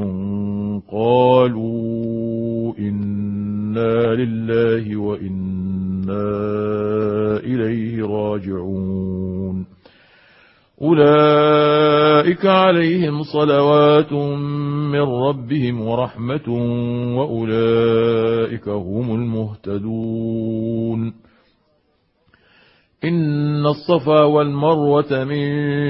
قالوا إنا لله وإنا إليه راجعون أولئك عليهم صلوات من ربهم ورحمة وأولئك هم المهتدون إن الصفا والمروة من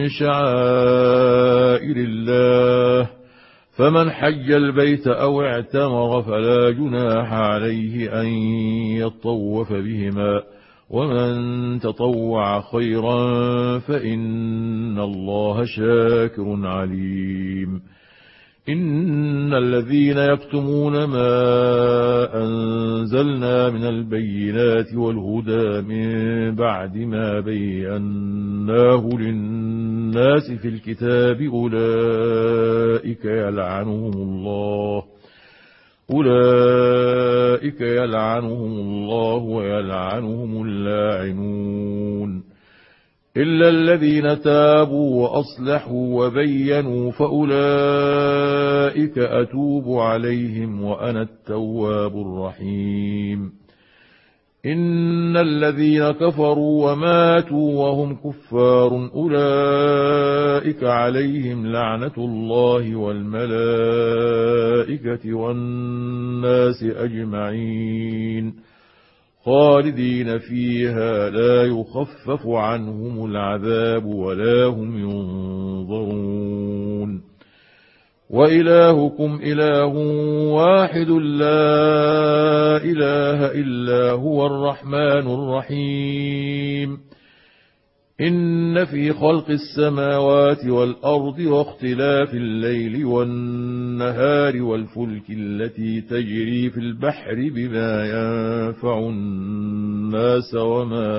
شعائر الله فمن حج البيت أو اعتمر فلا جناح عليه أن يطوف بهما ومن تطوع خيرا فإن الله شاكر عليم إن الذين يكتمون ما أنزلنا من البينات والهدى من بعد ما بيناه للناس في الكتاب أولئك يلعنهم الله أولئك يلعنهم الله ويلعنهم اللاعنون إلا الذين تابوا وأصلحوا وبينوا فأولئك أتوب عليهم وأنا التواب الرحيم إن الذين كفروا وماتوا وهم كفار أولئك عليهم لعنة الله والملائكة والناس أجمعين خالدين فيها لا يخفف عنهم العذاب ولا هم ينظرون وإلهكم إله واحد لا إله إلا هو الرحمن الرحيم إن في خلق السماوات والأرض واختلاف الليل والنهار والفلك التي تجري في البحر بما ينفع الناس وما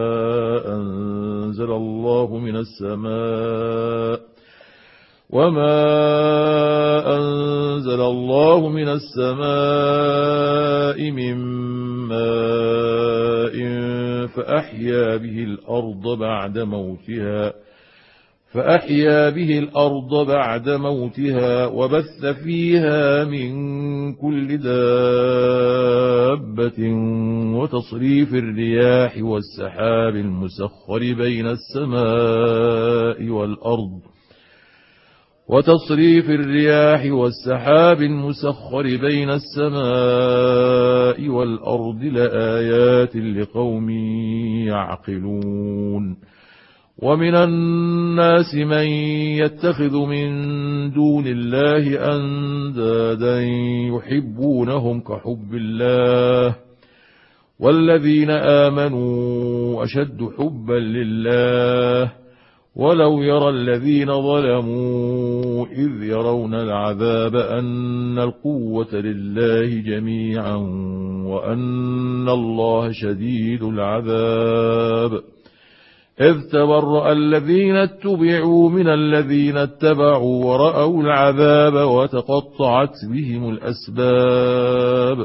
أنزل الله من السماء وما أنزل الله من السماء من ماء فأحيا به الأرض بعد موتها فأحيا به الأرض بعد موتها وبث فيها من كل دابة وتصريف الرياح والسحاب المسخر بين السماء والأرض وتصريف الرياح والسحاب المسخر بين السماء والأرض لآيات لقوم يعقلون ومن الناس من يتخذ من دون الله أندادا يحبونهم كحب الله والذين آمنوا أشد حبا لله ولو يرى الذين ظلموا إذ يرون العذاب أن القوة لله جميعا وأن الله شديد العذاب إذ تبرأ الذين اتبعوا من الذين اتبعوا ورأوا العذاب وتقطعت بهم الأسباب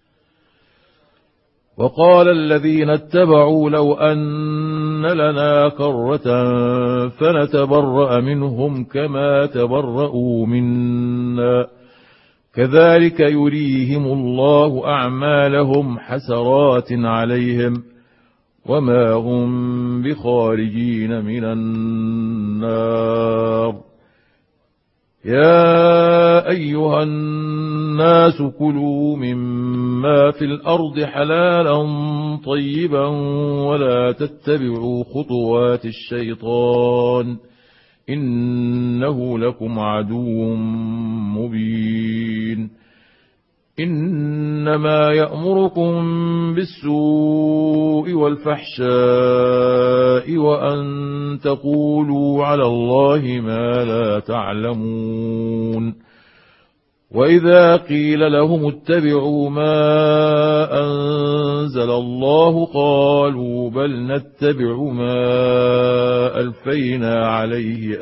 وقال الذين اتبعوا لو أن لنا كرة فنتبرأ منهم كما تبرأوا منا كذلك يريهم الله أعمالهم حسرات عليهم وما هم بخارجين من النار يا أيها الناس كلوا مما في الأرض حلالا طيبا ولا تتبعوا خطوات الشيطان إنه لكم عدو مبين إنما يأمركم بالسوء والفحشاء وأن تقولوا على الله ما لا تعلمون وإذا قيل لهم اتبعوا ما أنزل الله قالوا بل نتبع ما ألفينا عليه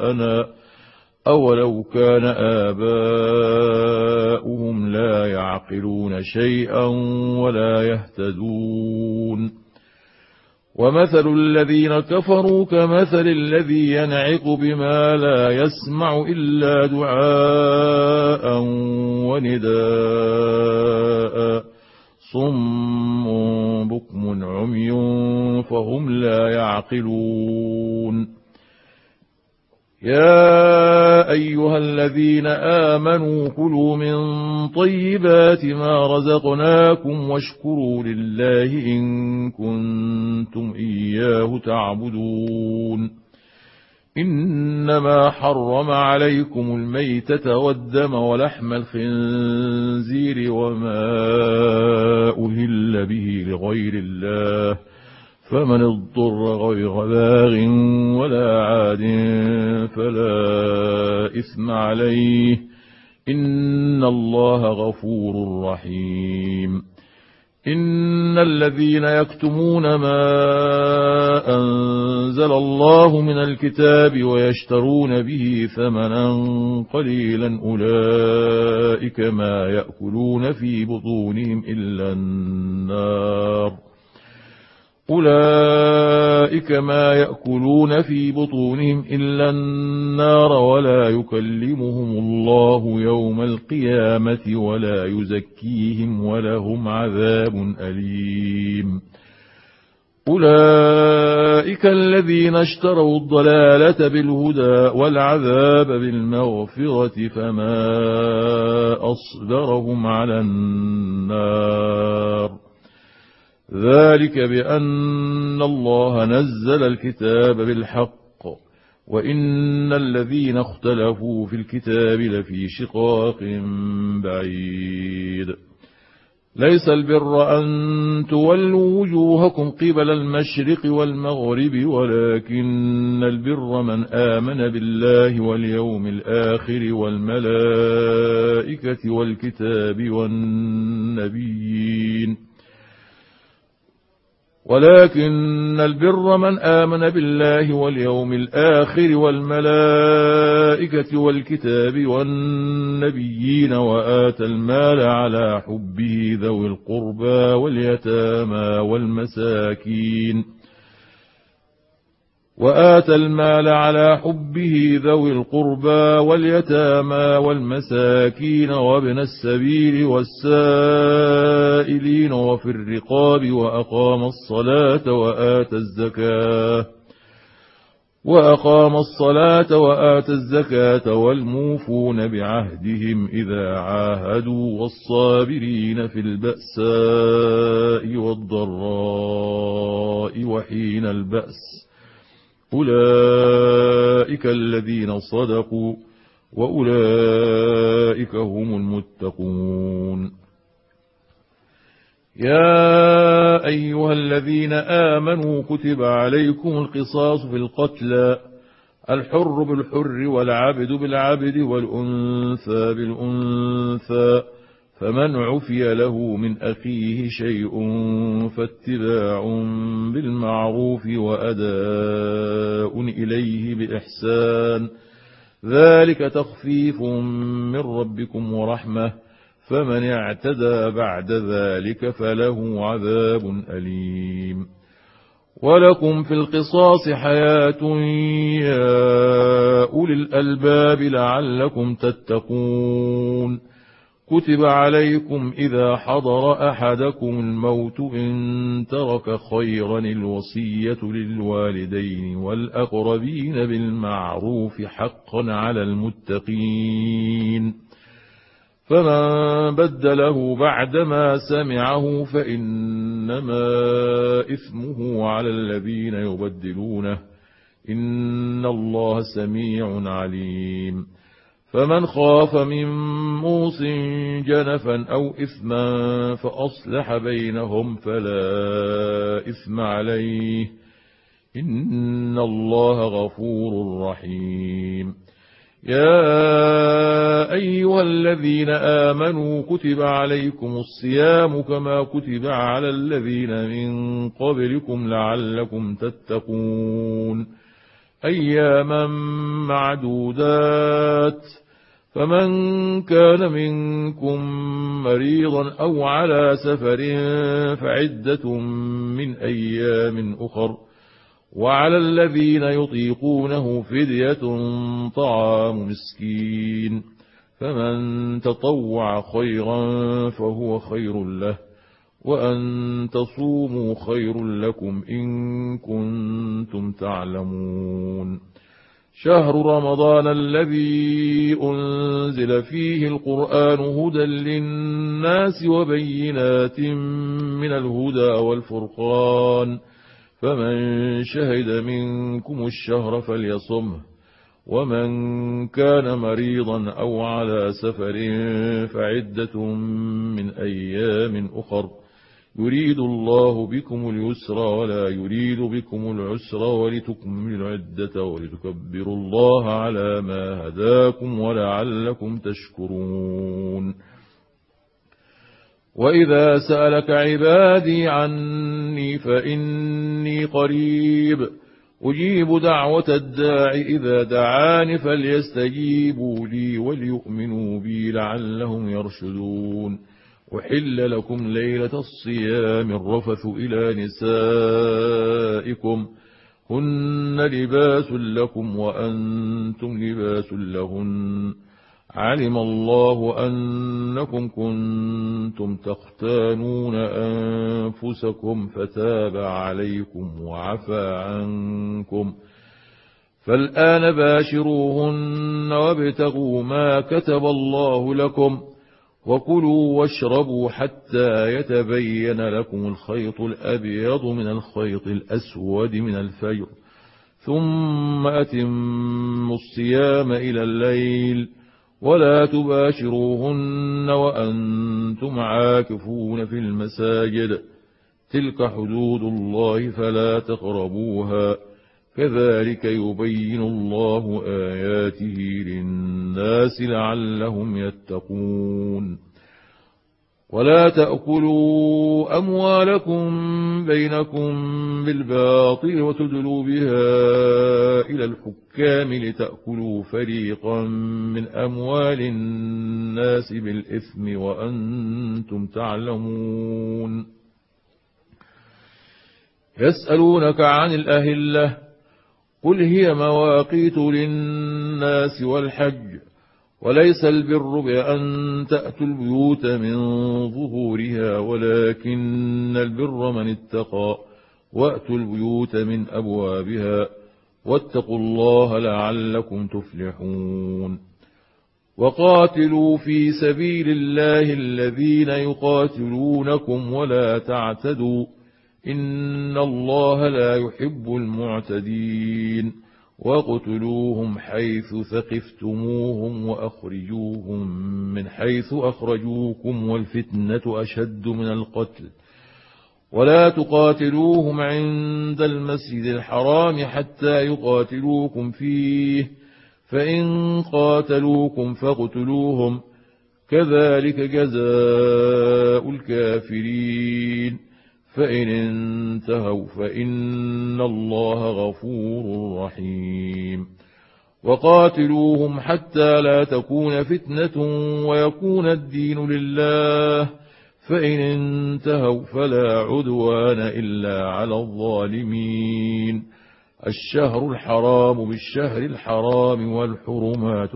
آباءنا أولو كان آباؤهم لا يعقلون يعقلون شيئا ولا يهتدون. ومثل الذين كفروا كمثل الذي ينعق بما لا يسمع إلا دعاء ونداء صم بكم عمي فهم لا يعقلون. يا أيها الذين آمنوا كلوا من طيبات ما رزقناكم واشكروا لله إن كنتم إياه تعبدون. إنما حرم عليكم الميتة والدم ولحم الخنزير وما أهل به لغير الله فمن اضطر غير باغ ولا عاد فلا إثم عليه إن الله غفور رحيم. إن الذين يكتمون ما أنزل الله من الكتاب ويشترون به ثمنا قليلا أولئك ما يأكلون في بطونهم إلا النار أولئك ما يأكلون في بطونهم إلا النار ولا يكلمهم الله يوم القيامة ولا يزكيهم ولهم عذاب أليم. أولئك الذين اشتروا الضلالة بالهدى والعذاب بالمغفرة فما أصبرهم على النار ذلك بأن الله نزل الكتاب بالحق وإن الذين اختلفوا في الكتاب لفي شقاق بعيد. ليس البر أن تولوا وجوهكم قبل المشرق والمغرب ولكن البر من آمن بالله واليوم الآخر والملائكة والكتاب والنبيين ولكن البر من آمن بالله واليوم الآخر والملائكة والكتاب والنبيين وآتى المال على حبه ذوي القربى واليتامى والمساكين وآتى المال على حبه ذوي القربى واليتامى والمساكين وابن السبيل والسائلين وفي الرقاب وأقام الصلاة وآتى الزكاة وأقام الصلاة وآتى الزكاة والموفون بعهدهم إذا عاهدوا والصابرين في البأساء والضراء وحين البأس أولئك الذين صدقوا وأولئك هم المتقون. يا أيها الذين آمنوا كتب عليكم القصاص في القتلى الحر بالحر والعبد بالعبد والأنثى بالأنثى فمن عفي له من أخيه شيء فاتباع بالمعروف وأداء إليه بإحسان ذلك تخفيف من ربكم ورحمة فمن اعتدى بعد ذلك فله عذاب أليم. ولكم في القصاص حياة يا أولي الألباب لعلكم تتقون. كتب عليكم إذا حضر أحدكم الموت إن ترك خيرا الوصية للوالدين والأقربين بالمعروف حقا على المتقين فمن بدله بعدما سمعه فإنما إثمه على الذين يبدلونه إن الله سميع عليم. فمن خاف من موص جنفا أو إثما فأصلح بينهم فلا إثم عليه إن الله غفور رحيم. يا أيها الذين آمنوا كتب عليكم الصيام كما كتب على الذين من قبلكم لعلكم تتقون أياما معدودات فمن كان منكم مريضا أو على سفر فعدة من أيام أخر، وعلى الذين يطيقونه فدية طعام مسكين، فمن تطوع خيرا فهو خير له، وأن تصوموا خير لكم إن كنتم تعلمون. شهر رمضان الذي أنزل فيه القرآن هدى للناس وبينات من الهدى والفرقان، فمن شهد منكم الشهر فليصمه، ومن كان مريضا أو على سفر فعدة من أيام أخر، يريد الله بكم اليسر ولا يريد بكم العسر ولتكملوا العدة ولتكبروا الله على ما هداكم ولعلكم تشكرون. وإذا سألك عبادي عني فإني قريب أجيب دعوة الداع إذا دعاني فليستجيبوا لي وليؤمنوا بي لعلهم يرشدون. أحل لكم ليلة الصيام الرفث إلى نسائكم هن لباس لكم وأنتم لباس لهن، علم الله أنكم كنتم تختانون أنفسكم فتاب عليكم وعفى عنكم، فالآن باشروهن وابتغوا ما كتب الله لكم، وكلوا واشربوا حتى يتبين لكم الخيط الأبيض من الخيط الأسود من الفجر، ثم أتموا الصيام إلى الليل، ولا تباشروهن وأنتم عاكفون في المساجد، تلك حدود الله فلا تقربوها، كذلك يبين الله آياته للناس لعلهم يتقون. ولا تأكلوا أموالكم بينكم بالباطل وتدلوا بها إلى الحكام لتأكلوا فريقا من أموال الناس بالإثم وأنتم تعلمون. يسألونك عن الأهلة قل هي مواقيت للناس والحج، وليس البر بأن تأتوا البيوت من ظهورها ولكن البر من اتقى، وأتوا البيوت من أبوابها، واتقوا الله لعلكم تفلحون. وقاتلوا في سبيل الله الذين يقاتلونكم ولا تعتدوا إن الله لا يحب المعتدين، واقتلوهم حيث ثقفتموهم وأخرجوهم من حيث أخرجوكم والفتنة أشد من القتل، ولا تقاتلوهم عند المسجد الحرام حتى يقاتلوكم فيه، فإن قاتلوكم فاقتلوهم، كذلك جزاء الكافرين، فإن انتهوا فإن الله غفور رحيم. وقاتلوهم حتى لا تكون فتنة ويكون الدين لله، فإن انتهوا فلا عدوان إلا على الظالمين. الشهر الحرام بالشهر الحرام والحرمات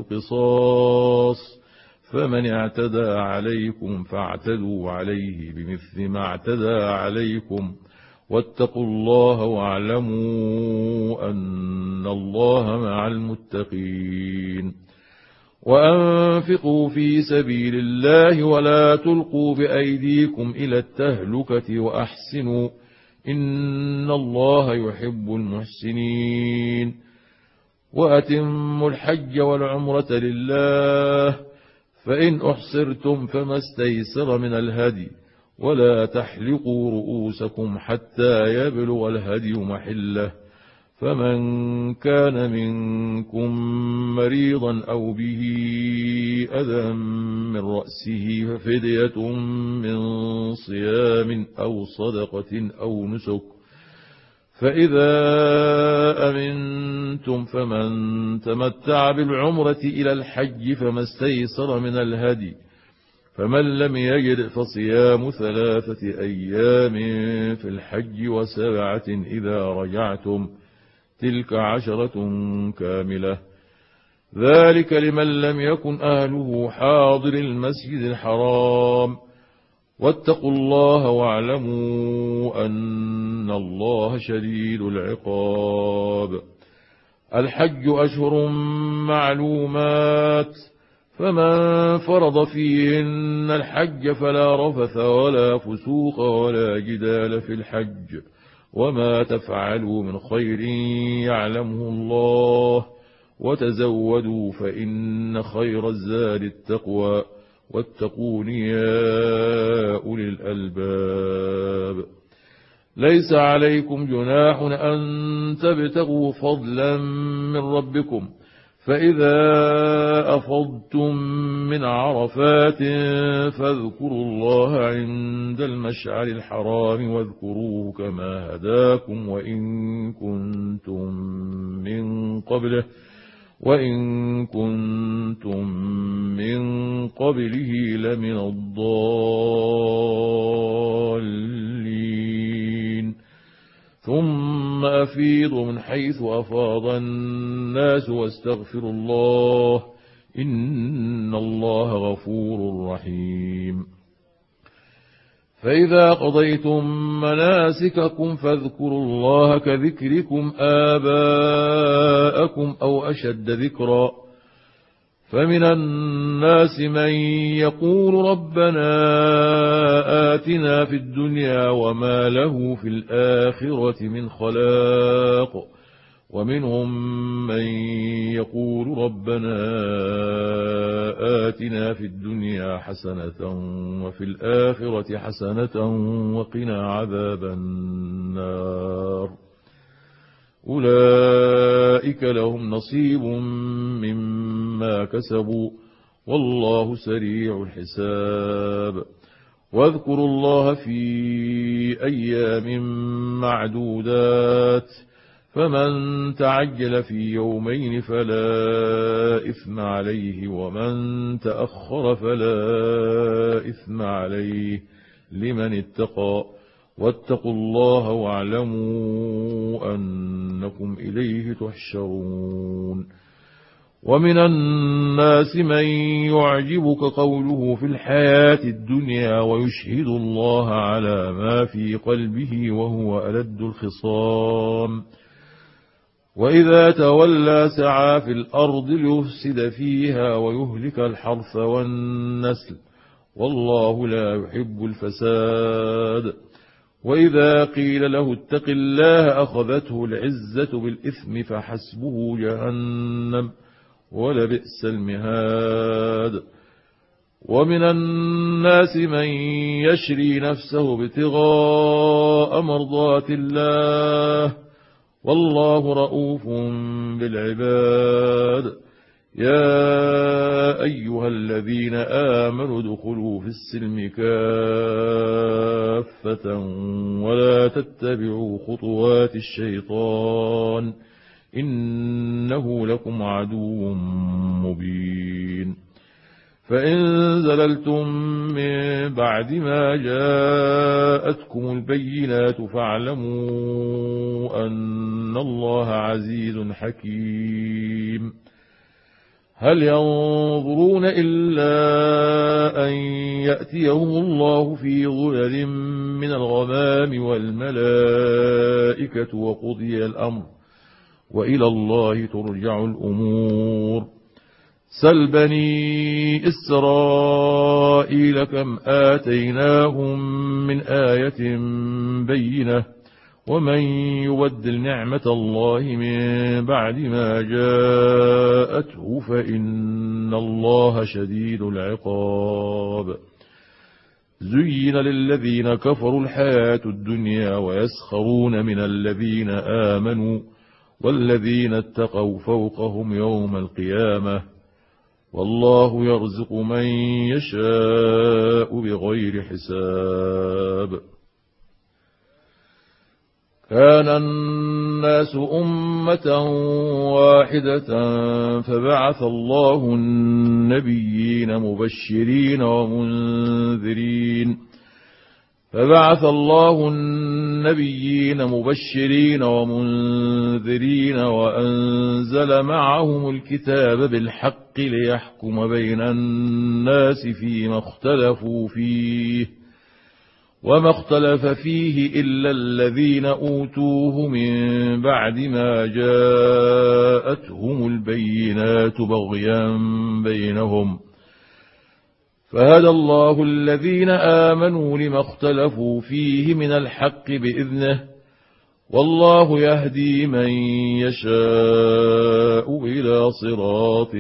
قصاص، فمن اعتدى عليكم فاعتدوا عليه بمثل ما اعتدى عليكم، واتقوا الله واعلموا أن الله مع المتقين. وأنفقوا في سبيل الله ولا تلقوا بأيديكم إلى التهلكة وأحسنوا إن الله يحب المحسنين. وأتموا الحج والعمرة لله، فإن أحصرتم فما استيسر من الهدي، ولا تحلقوا رؤوسكم حتى يبلغ الهدي محله، فمن كان منكم مريضا أو به أذى من رأسه ففدية من صيام أو صدقة أو نسك فإذا أمنتم فمن تمتع بالعمرة إلى الحج فما استيسر من الهدي، فمن لم يجد فصيام ثلاثة أيام في الحج وسبعة إذا رجعتم، تلك عشرة كاملة، ذلك لمن لم يكن أهله حاضر المسجد الحرام. واتقوا الله واعلموا أن الله شديد العقاب. الحج أشهر معلومات، فمن فرض فيهن الحج فلا رفث ولا فسوق ولا جدال في الحج، وما تفعلوا من خير يعلمه الله، وتزودوا فإن خير الزاد التقوى، واتقون يا أولي الألباب. ليس عليكم جناح أن تبتغوا فضلا من ربكم، فإذا أفضتم من عرفات فاذكروا الله عند المشعر الحرام واذكروه كما هداكم وإن كنتم من قبله وإن كنتم من قبله لمن الضالين. ثم أفيضوا من حيث أفاض الناس واستغفروا الله، إن الله غفور رحيم. فإذا قضيتم مناسككم فاذكروا الله كذكركم آباءكم أو أشد ذكرا، فمن الناس من يقول ربنا آتنا في الدنيا وما له في الآخرة من خلاق، ومنهم من يقول ربنا آتنا في الدنيا حسنة وفي الآخرة حسنة وقنا عذاب النار. أولئك لهم نصيب مما كسبوا والله سريع الحساب. واذكروا الله في أيام معدودات، فمن تعجل في يومين فلا إثم عليه ومن تأخر فلا إثم عليه لمن اتقى، واتقوا الله واعلموا أنكم إليه تحشرون. ومن الناس من يعجبك قوله في الحياة الدنيا ويشهد الله على ما في قلبه وهو ألد الخصام، وإذا تولى سعى في الأرض ليفسد فيها ويهلك الحرث والنسل، والله لا يحب الفساد. وإذا قيل له اتق الله أخذته العزة بالإثم فحسبه جهنم ولبئس المهاد. ومن الناس من يشري نفسه ابتغاء مرضات الله والله رؤوف بالعباد. يا أيها الذين آمنوا ادخلوا في السلم كافة ولا تتبعوا خطوات الشيطان إنه لكم عدو مبين. فإن زللتم من بعد ما جاءتكم البينات فاعلموا أن الله عزيز حكيم. هل ينظرون إلا أن يأتيهم الله في ظلل من الغمام والملائكة وقضي الأمر وإلى الله ترجع الأمور. سل بني إسرائيل كم آتيناهم من آية بينة ومن يبدل نعمة الله من بعد ما جاءته فإن الله شديد العقاب. زين للذين كفروا الحياة الدنيا ويسخرون من الذين آمنوا والذين اتقوا فوقهم يوم القيامة والله يرزق من يشاء بغير حساب. كان الناس أمة واحدة فبعث الله النبيين مبشرين ومنذرين فبعث الله النبيين مبشرين ومنذرين وأنزل معهم الكتاب بالحق ليحكم بين الناس فيما اختلفوا فيه وما اختلف فيه إلا الذين أوتوه من بعد ما جاءتهم البينات بغيا بينهم فهدى الله الذين آمنوا لما اختلفوا فيه من الحق بإذنه والله يهدي من يشاء إلى صراط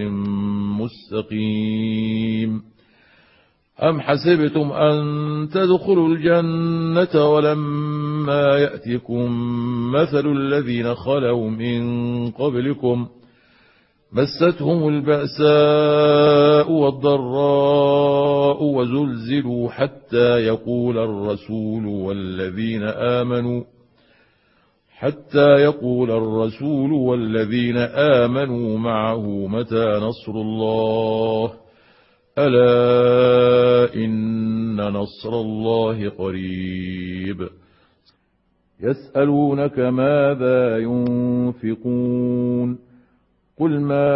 مستقيم. أم حسبتم أن تدخلوا الجنة ولما يأتكم مثل الذين خلوا من قبلكم مستهم البأساء والضراء وزلزلوا حتى يقول الرسول والذين آمنوا حتى يقول الرسول والذين آمنوا معه متى نصر الله ألا إن نصر الله قريب. يسألونك ماذا ينفقون قل ما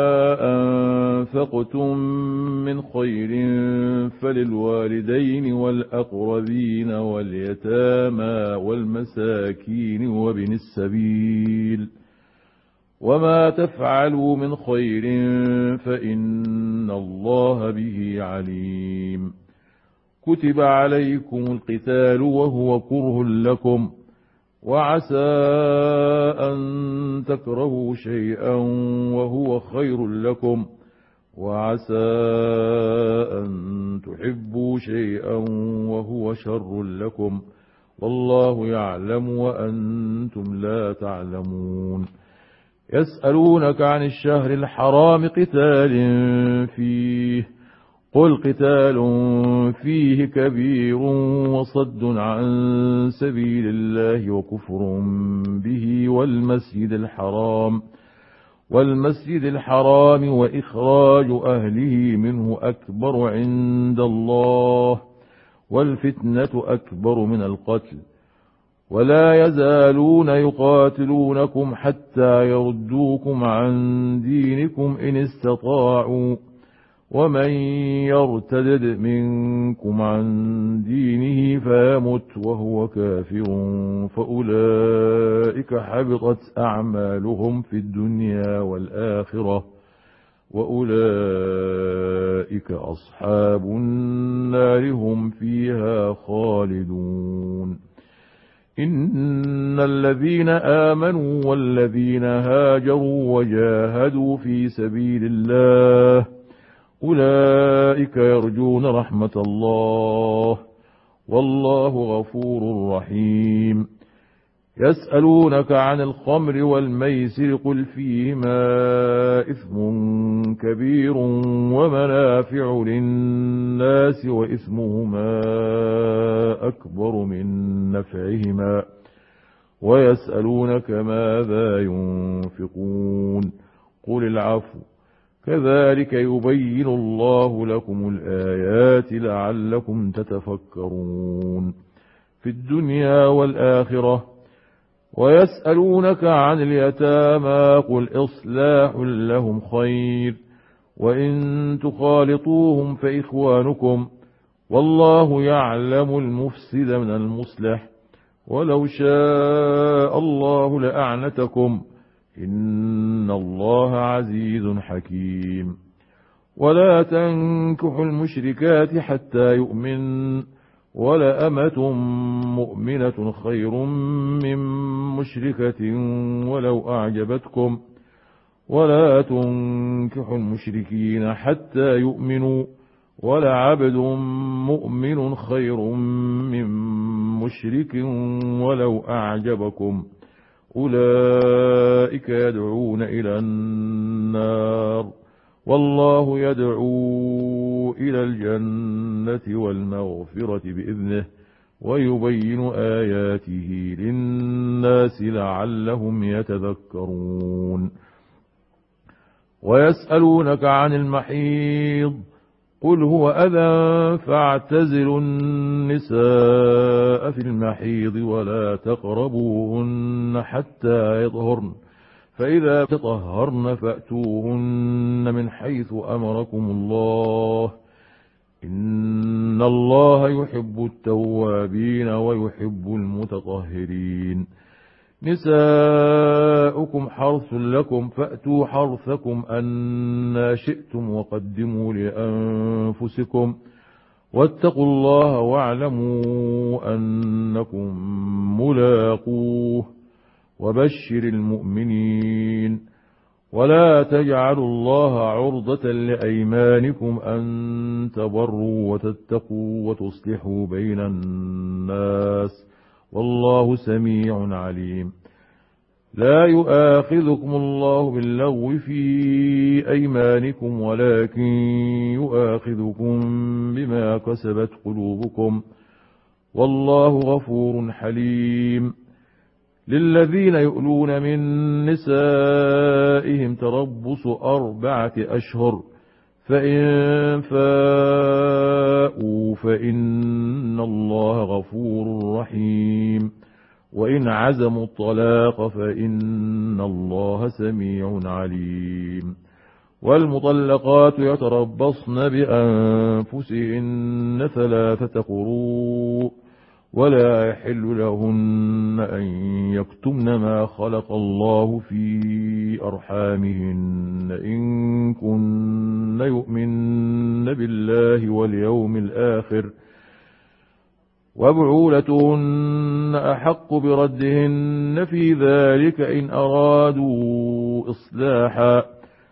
أنفقتم من خير فللوالدين والأقربين واليتامى والمساكين وابن السبيل وما تفعلوا من خير فإن الله به عليم. كتب عليكم القتال وهو كره لكم وعسى أن تكرهوا شيئا وهو خير لكم وعسى أن تحبوا شيئا وهو شر لكم والله يعلم وأنتم لا تعلمون. يسألونك عن الشهر الحرام قتال فيه قل قتال فيه كبير وصد عن سبيل الله وكفر به والمسجد الحرام والمسجد الحرام وإخراج أهله منه أكبر عند الله والفتنة أكبر من القتل ولا يزالون يقاتلونكم حتى يردوكم عن دينكم إن استطاعوا ومن يرتد منكم عن دينه فيمت وهو كافر فأولئك حبطت أعمالهم في الدنيا والآخرة وأولئك أصحاب النار هم فيها خالدون. إن الذين آمنوا والذين هاجروا وجاهدوا في سبيل الله أولئك يرجون رحمة الله والله غفور رحيم. يسألونك عن الخمر والميسر قل فيهما إثم كبير ومنافع للناس وإثمهما أكبر من نفعهما ويسألونك ماذا ينفقون قل العفو كذلك يبين الله لكم الآيات لعلكم تتفكرون في الدنيا والآخرة. ويسألونك عن اليتامى قل إصلاح لهم خير وإن تخالطوهم فإخوانكم والله يعلم المفسد من المصلح ولو شاء الله لأعنتكم إن الله عزيز حكيم. ولا تنكحوا المشركات حتى يؤمن ولأمة مؤمنة خير من مشركة ولو أعجبتكم ولا تنكحوا المشركين حتى يؤمنوا ولعبد مؤمن خير من مشرك ولو أعجبكم أولئك يدعون إلى النار والله يدعو إلى الجنة والمغفرة بإذنه ويبين آياته للناس لعلهم يتذكرون. ويسألونك عن المحيض قل هو أذى فاعتزلوا النساء في المحيض ولا تقربوهن حتى يطهرن فإذا تطهرن فأتوهن من حيث أمركم الله إن الله يحب التوابين ويحب المتطهرين. نساؤكم حرث لكم فأتوا حرثكم أنا شئتم وقدموا لأنفسكم واتقوا الله واعلموا أنكم ملاقوه وبشر المؤمنين. ولا تجعلوا الله عرضة لأيمانكم أن تبروا وتتقوا وتصلحوا بين الناس والله سميع عليم. لا يؤاخذكم الله باللغو في أيمانكم ولكن يؤاخذكم بما كسبت قلوبكم والله غفور حليم. للذين يؤلون من نسائهم تربص أربعة أشهر فإن فاءوا فإن الله غفور رحيم وإن عزموا الطلاق فإن الله سميع عليم. والمطلقات يتربصن بأنفسهن ثلاثة قروء ولا يحل لهن أن يكتمن ما خلق الله في أرحامهن إن كن يؤمن بالله واليوم الآخر وبعولتهن أحق بردهن في ذلك إن أرادوا إصلاحا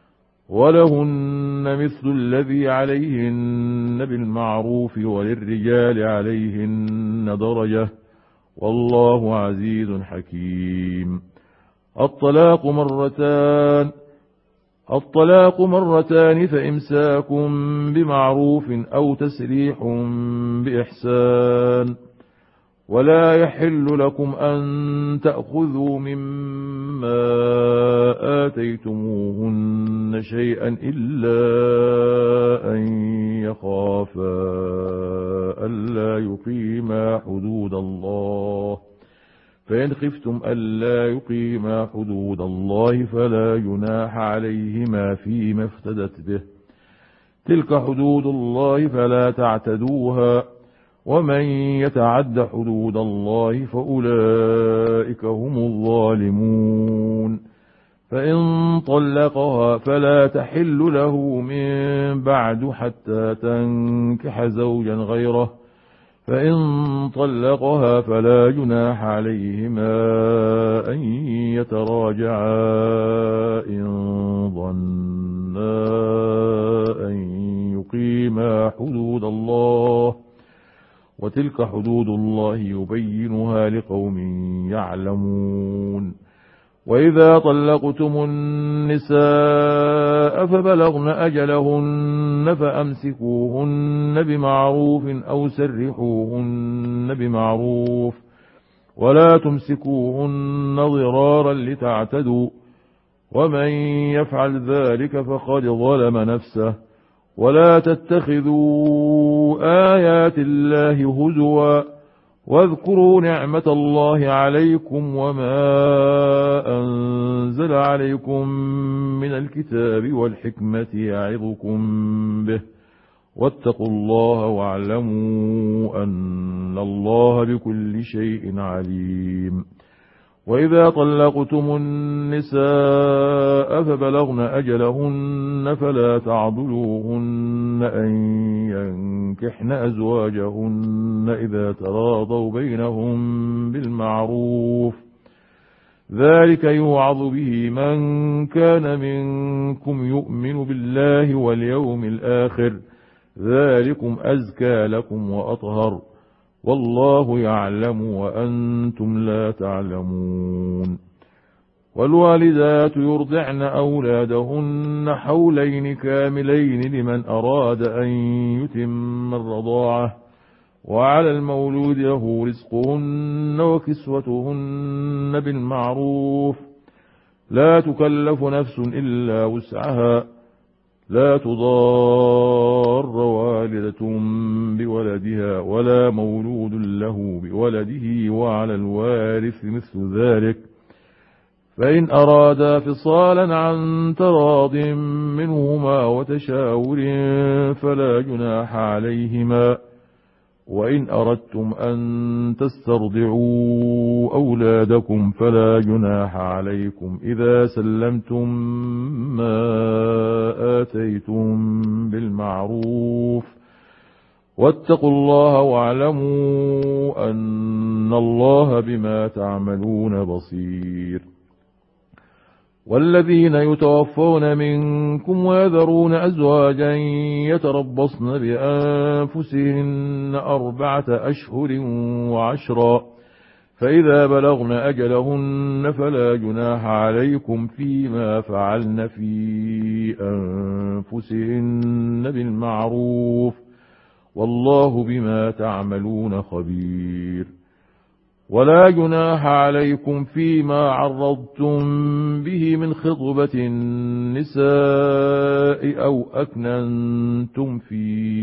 ولهن مثل الذي عليهن بالمعروف وللرجال عليهن درجة والله عزيز حكيم. الطلاق مرتان الطلاق مرتان فإمساك بمعروف أو تسريح بإحسان ولا يحل لكم أن تأخذوا مما آتيتموهن شيئا إلا أن يخافا ألا يقيما حدود الله فإن خفتم ألا يقيما حدود الله فلا جناح عليهما فيما افتدت به تلك حدود الله فلا تعتدوها ومن يتعد حدود الله فأولئك هم الظالمون. فإن طلقها فلا تحل له من بعد حتى تنكح زوجا غيره فإن طلقها فلا جناح عليهما أن يتراجعا إن ظنا أن يقيما حدود الله وتلك حدود الله يبينها لقوم يعلمون. وإذا طلقتم النساء فبلغن أجلهن فأمسكوهن بمعروف أو سرحوهن بمعروف ولا تمسكوهن ضرارا لتعتدوا ومن يفعل ذلك فقد ظلم نفسه. ولا تتخذوا آيات الله هزوا واذكروا نعمة الله عليكم وما أنزل عليكم من الكتاب والحكمة يعظكم به واتقوا الله واعلموا أن الله بكل شيء عليم. وإذا طلقتم النساء فبلغن أجلهن فلا تعضلوهن أن ينكحن أزواجهن إذا تراضوا بينهم بالمعروف ذلك يوعظ به من كان منكم يؤمن بالله واليوم الآخر ذلكم أزكى لكم وأطهر والله يعلم وأنتم لا تعلمون. والوالدات يرضعن أولادهن حولين كاملين لمن أراد أن يتم الرضاعة وعلى المولود له رزقهن وكسوتهن بالمعروف لا تكلف نفس إلا وسعها لا تضار والدة بولدها ولا مولود له بولده وعلى الوارث مثل ذلك فإن أرادا فصالا عن تراض منهما وتشاور فلا جناح عليهما وإن أردتم أن تسترضعوا أولادكم فلا جناح عليكم إذا سلمتم ما آتيتم بالمعروف واتقوا الله واعلموا أن الله بما تعملون بصير والذين يتوفون منكم ويذرون أزواجا يتربصن بأنفسهن أربعة أشهر وعشرا فإذا بلغن أجلهن فلا جناح عليكم فيما فعلن في أنفسهن بالمعروف والله بما تعملون خبير ولا جناح عليكم فيما عرضتم به من خطبة النساء أو أكننتم في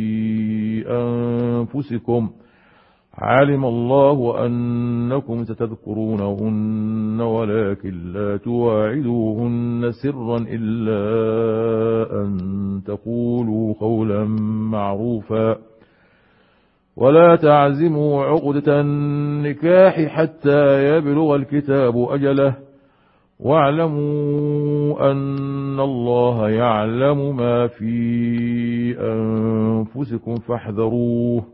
أنفسكم علم الله أنكم ستذكرونهن ولكن لا تواعدوهن سرا إلا أن تقولوا قولا معروفا ولا تعزموا عقدة النكاح حتى يبلغ الكتاب أجله واعلموا أن الله يعلم ما في أنفسكم فاحذروه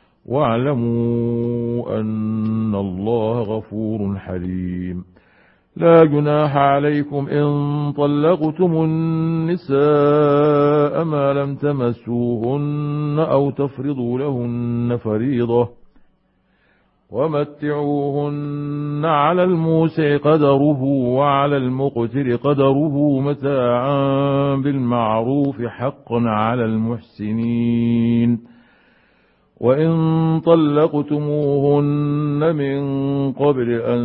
واعلموا أن الله غفور حليم لا جناح عليكم إن طلقتم النساء ما لم تمسوهن أو تفرضوا لهن فريضة ومتعوهن على الموسع قدره وعلى المقتر قدره متاعا بالمعروف حقا على المحسنين وإن طلقتموهن من قبل أن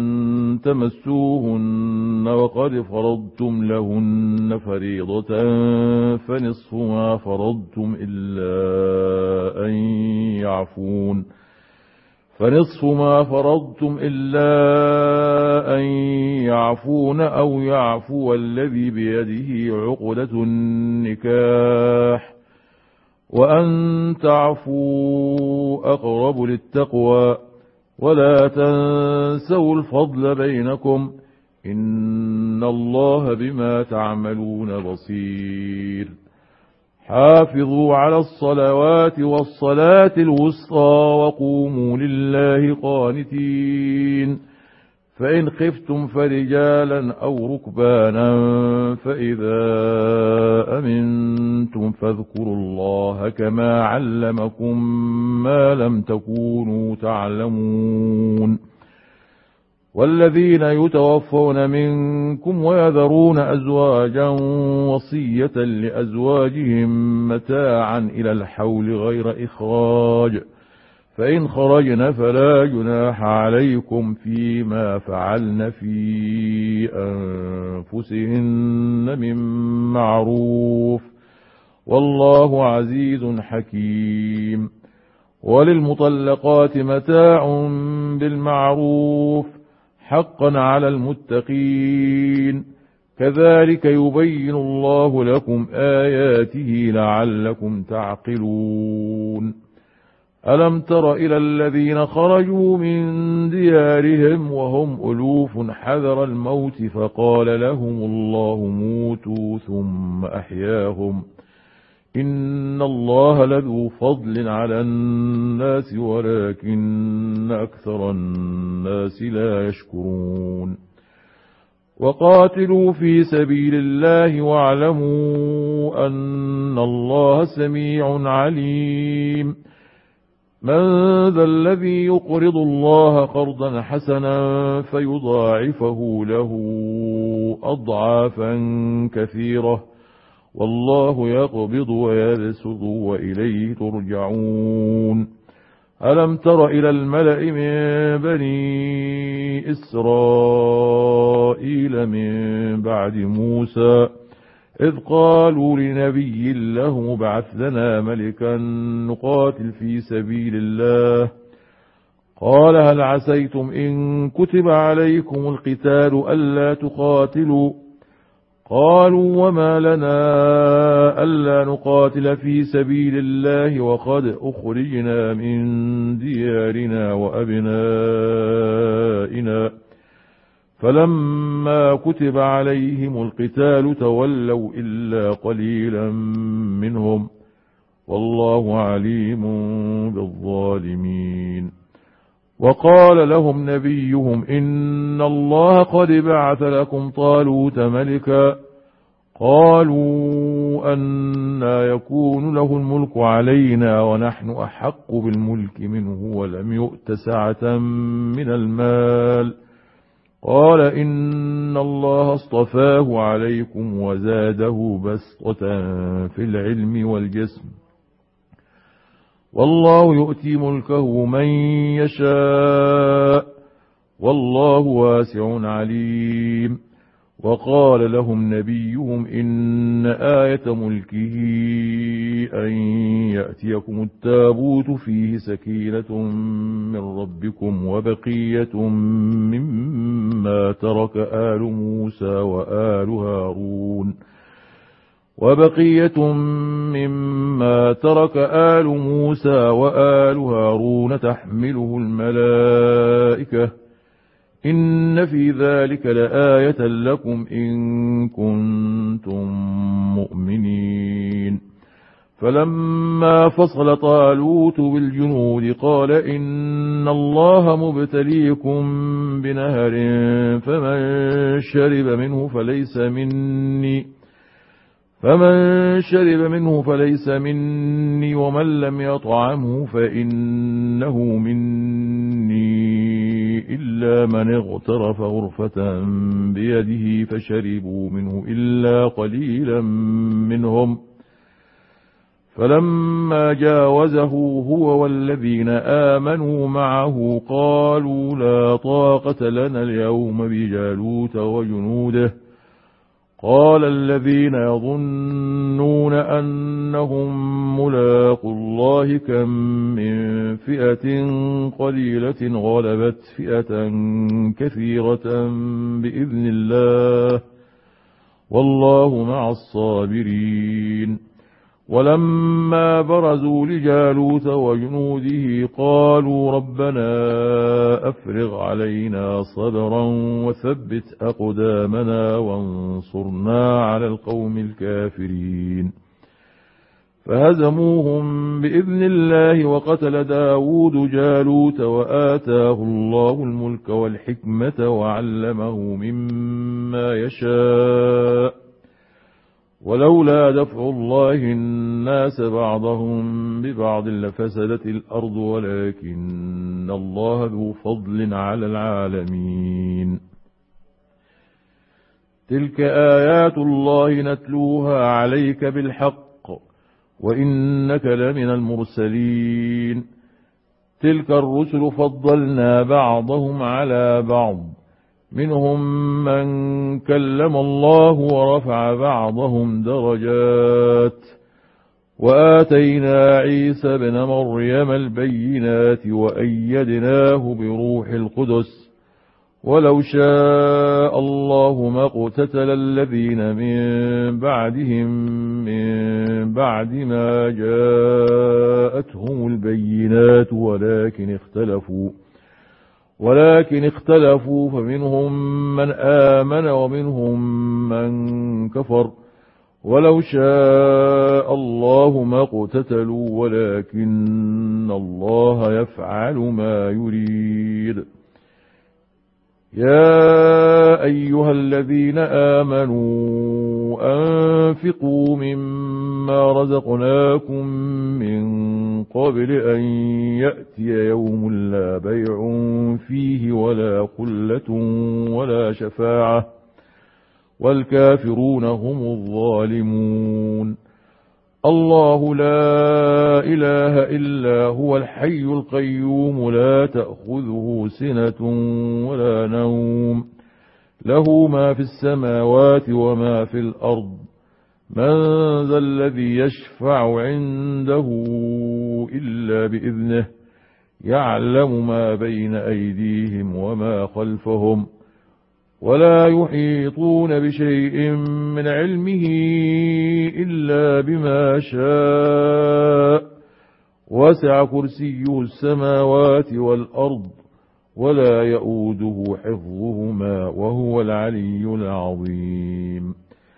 تمسوهن وقد فرضتم لهن فريضة فنصف ما فرضتم إلا أن يعفون فنصف ما فرضتم إلا أن يعفون أو يعفو الذي بيده عقدة النكاح وأن تعفوا أقرب للتقوى ولا تنسوا الفضل بينكم إن الله بما تعملون بصير حافظوا على الصلوات والصلاة الوسطى وقوموا لله قانتين فإن خفتم فرجالا أو ركبانا فإذا أمنتم فاذكروا الله كما علمكم ما لم تكونوا تعلمون والذين يتوفون منكم ويذرون أزواجا وصية لأزواجهم متاعا إلى الحول غير إخراج فإن خرجن فلا جناح عليكم فيما فعلن في أنفسهن من معروف والله عزيز حكيم وللمطلقات متاع بالمعروف حقا على المتقين كذلك يبين الله لكم آياته لعلكم تعقلون ألم تر إلى الذين خرجوا من ديارهم وهم ألوف حذر الموت فقال لهم الله موتوا ثم أحياهم إن الله لذو فضل على الناس ولكن أكثر الناس لا يشكرون وقاتلوا في سبيل الله واعلموا أن الله سميع عليم من ذا الذي يقرض الله قرضا حسنا فيضاعفه له أضعافا كثيرة والله يقبض ويبسط وإليه ترجعون ألم تر إلى الملأ من بني إسرائيل من بعد موسى إذ قالوا لنبي له ابعث لنا ملكا نقاتل في سبيل الله قال هل عسيتم إن كتب عليكم القتال ألا تقاتلوا قالوا وما لنا ألا نقاتل في سبيل الله وقد أخرجنا من ديارنا وأبنائنا فلما كتب عليهم القتال تولوا إلا قليلا منهم والله عليم بالظالمين وقال لهم نبيهم إن الله قد بعث لكم طالوت ملكا قالوا أنى يكون له الملك علينا ونحن أحق بالملك منه ولم يؤت سعة من المال قال إن الله اصطفاه عليكم وزاده بسطة في العلم والجسم والله يؤتي ملكه من يشاء والله واسع عليم وقال لهم نبيهم إن آية ملكه أن يأتيكم التابوت فيه سكينة من ربكم وبقية مما ترك آل موسى وآل هارون وبقية مما ترك آل موسى وآل هارون تحمله الملائكة إن في ذلك لآية لكم إن كنتم مؤمنين فلما فصل طالوت بالجنود قال إن الله مبتليكم بنهر فمن شرب منه فليس مني فمن شرب منه فليس مني ومن لم يطعمه فإنه مني إلا من اغترف غرفة بيده فشربوا منه إلا قليلا منهم فلما جاوزه هو والذين آمنوا معه قالوا لا طاقة لنا اليوم بجالوت وجنوده قال الذين يظنون أنهم ملاقوا الله كم من فئة قليلة غلبت فئة كثيرة بإذن الله والله مع الصابرين ولما برزوا لجالوت وجنوده قالوا ربنا أفرغ علينا صبرا وثبت أقدامنا وانصرنا على القوم الكافرين فهزموهم بإذن الله وقتل داود جالوت وآتاه الله الملك والحكمة وعلمه مما يشاء ولولا دفع الله الناس بعضهم ببعض لفسدت الأرض ولكن الله ذو فضل على العالمين تلك آيات الله نتلوها عليك بالحق وإنك لمن المرسلين تلك الرسل فضلنا بعضهم على بعض منهم من كلم الله ورفع بعضهم درجات وآتينا عيسى ابن مريم البينات وأيدناه بروح القدس ولو شاء الله ما اقتتل الذين من بعدهم من بعد ما جاءتهم البينات ولكن اختلفوا ولكن اختلفوا فمنهم من آمن ومنهم من كفر ولو شاء الله ما اقتتلوا ولكن الله يفعل ما يريد يا أيها الذين آمنوا أنفقوا مما رزقناكم من قبل أن يأتي يوم لا بيع فيه ولا خلة ولا شفاعة والكافرون هم الظالمون الله لا إله إلا هو الحي القيوم لا تأخذه سنة ولا نوم له ما في السماوات وما في الأرض من ذا الذي يشفع عنده إلا بإذنه يعلم ما بين أيديهم وما خلفهم ولا يحيطون بشيء من علمه إلا بما شاء وسع كرسيه السماوات والأرض ولا يؤوده حفظهما وهو العلي العظيم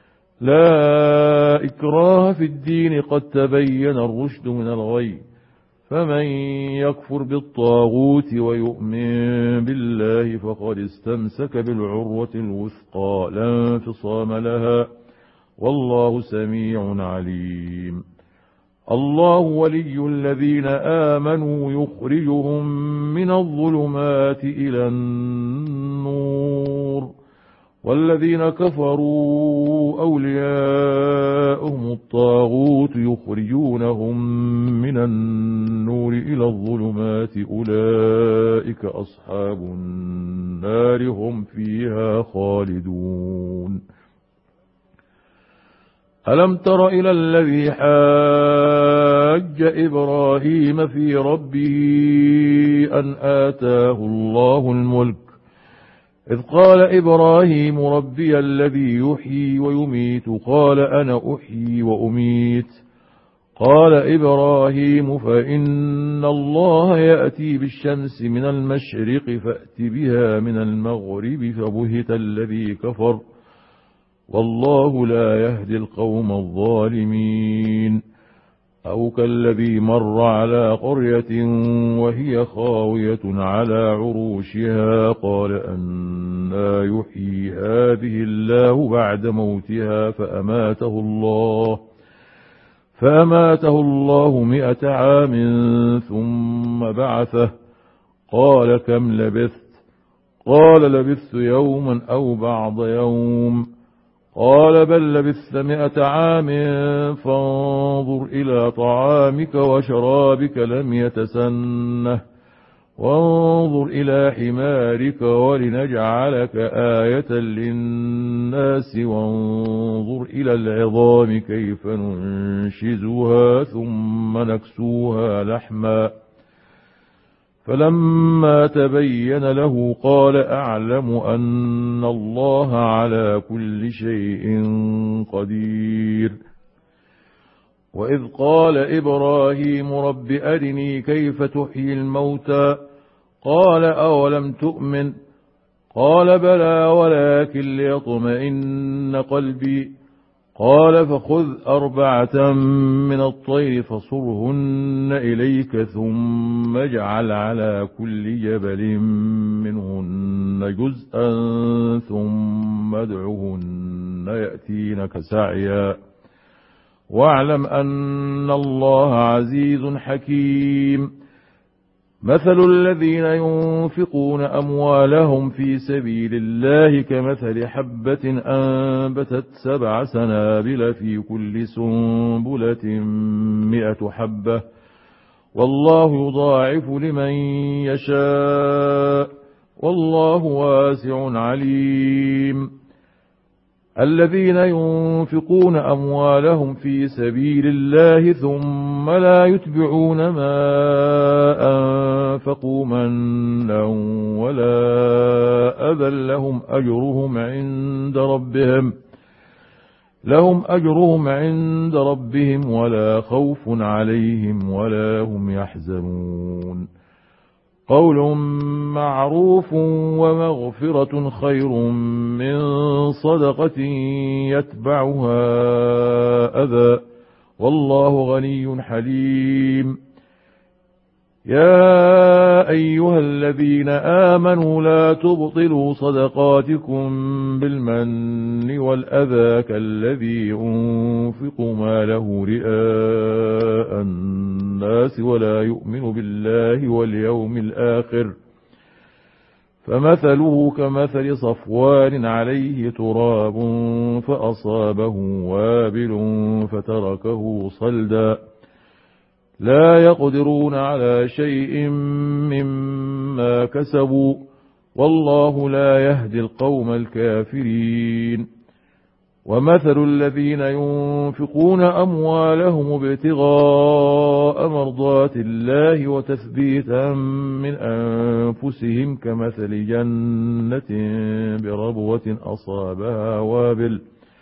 لا إكراه في الدين قد تبين الرشد من الغي فمن يكفر بالطاغوت ويؤمن بالله فقد استمسك بالعروة الوثقى لا انفصام لها والله سميع عليم الله ولي الذين آمنوا يخرجهم من الظلمات إلى النور والذين كفروا أولياؤهم الطاغوت يخرجونهم من النور إلى الظلمات أولئك أصحاب النار هم فيها خالدون ألم تر إلى الذي حاج إبراهيم في ربه أن آتاه الله الملك إذ قال إبراهيم ربي الذي يحيي ويميت قال أنا أحيي وأميت قال إبراهيم فإن الله يأتي بالشمس من المشرق فأت بها من المغرب فبهت الذي كفر والله لا يهدي القوم الظالمين أو كالذي مر على قرية وهي خاوية على عروشها قال أنى يحيي هذه الله بعد موتها فأماته الله فأماته الله مئة عام ثم بعثه قال كم لبثت قال لبثت يوما أو بعض يوم قال بل لبثت مئة عام فانظر إلى طعامك وشرابك لم يتسنه وانظر إلى حمارك ولنجعلك آية للناس وانظر إلى العظام كيف ننشزها ثم نكسوها لحما فلما تبين له قال أعلم أن الله على كل شيء قدير وإذ قال إبراهيم رب أرني كيف تحيي الموتى قال أولم تؤمن قال بلى ولكن ليطمئن قلبي قال فخذ أربعة من الطير فصرهن إليك ثم اجعل على كل جبل منهن جزءا ثم ادعهن يأتينك سعيا واعلم أن الله عزيز حكيم مثل الذين ينفقون أموالهم في سبيل الله كمثل حبة أنبتت سبع سنابل في كل سنبلة مئة حبة والله يضاعف لمن يشاء والله واسع عليم الذين ينفقون أموالهم في سبيل الله ثم لا يتبعون ما أنفقوا منا ولا أذى لهم أجرهم عند ربهم لهم أجرهم عند ربهم ولا خوف عليهم ولا هم يحزنون قول معروف ومغفرة خير من صدقة يتبعها أذى والله غني حليم يا أيها الذين آمنوا لا تبطلوا صدقاتكم بالمن والأذى كالذي ينفق ماله رئاء الناس ولا يؤمن بالله واليوم الآخر فمثله كمثل صفوان عليه تراب فأصابه وابل فتركه صلدا لا يقدرون على شيء مما كسبوا والله لا يهدي القوم الكافرين ومثل الذين ينفقون أموالهم ابتغاء مرضات الله وتثبيتا من أنفسهم كمثل جنة بربوة أصابها وابل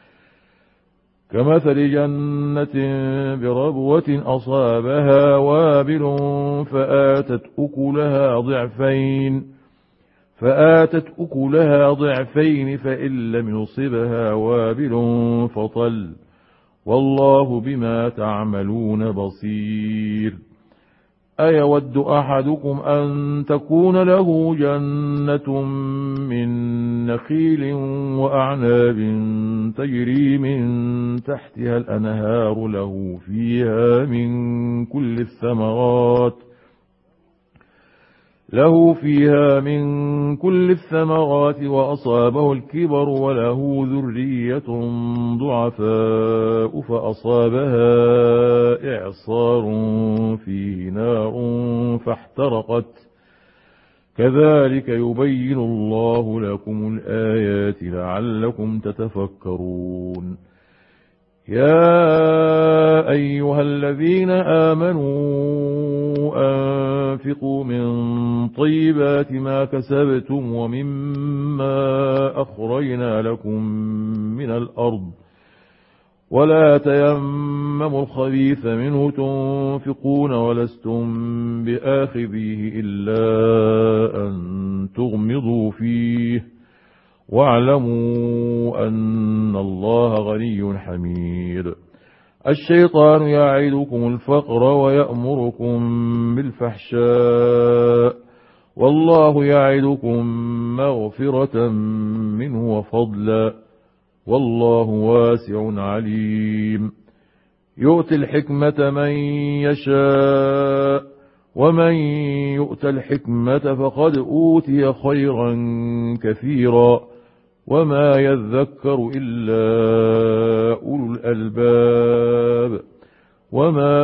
كمثل جنة بربوة أصابها وابل فآتت أكلها ضعفين فآتت أكلها ضعفين فإن لم يصبها وابل فطل والله بما تعملون بصير أيود أحدكم أن تكون له جنة من نخيل وأعناب تجري من تحتها الأنهار له فيها من كل الثمرات له فيها من كل الثمرات وأصابه الكبر وله ذرية ضعفاء فأصابها إعصار فيه نار فاحترقت كذلك يبين الله لكم الآيات لعلكم تتفكرون يا أيها الذين آمنوا أنفقوا من طيبات ما كسبتم ومما أخرجنا لكم من الأرض ولا تيمموا الخبيث منه تنفقون ولستم بآخذيه إلا أن تغمضوا فيه واعلموا أن الله غني حميد الشيطان يعدكم الفقر ويأمركم بالفحشاء والله يعدكم مغفرة منه وفضلا والله واسع عليم يؤتي الحكمة من يشاء ومن يؤت الحكمة فقد أوتي خيرا كثيرا وما يذكر إلا أولو الألباب وما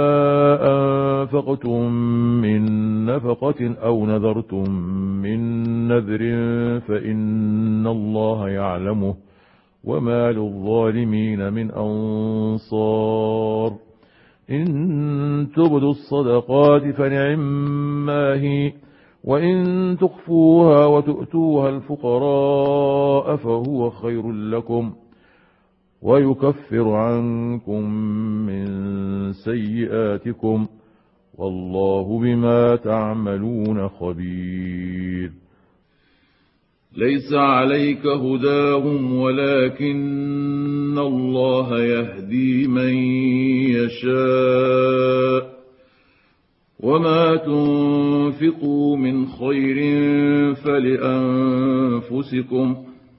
أنفقتم من نفقة أو نذرتم من نذر فإن الله يعلمه وما للظالمين من أنصار إن تبدوا الصدقات فنعما هي وإن تخفوها وتؤتوها الفقراء فهو خير لكم ويكفر عنكم من سيئاتكم والله بما تعملون خبير ليس عليك هداهم ولكن الله يهدي من يشاء وما تنفقوا من خير فلأنفسكم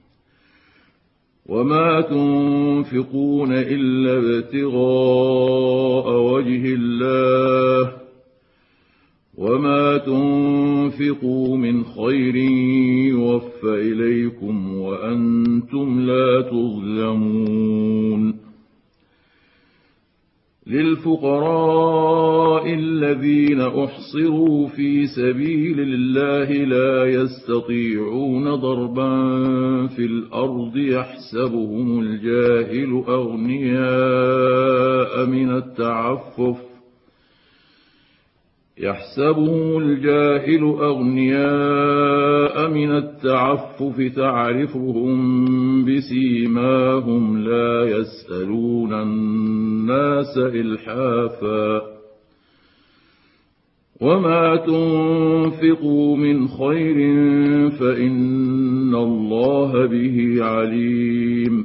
وما تنفقون إلا ابتغاء وجه الله وما تنفقوا من خير يوفى إليكم وأنتم لا تظلمون للفقراء الذين أحصروا في سبيل الله لا يستطيعون ضربا في الأرض يحسبهم الجاهل أغنياء من التعفف يحسبهم الجاهل أغنياء من التعفف تعرفهم بسيماهم لا يسألون الناس إلحافا وما تنفقوا من خير فإن الله به عليم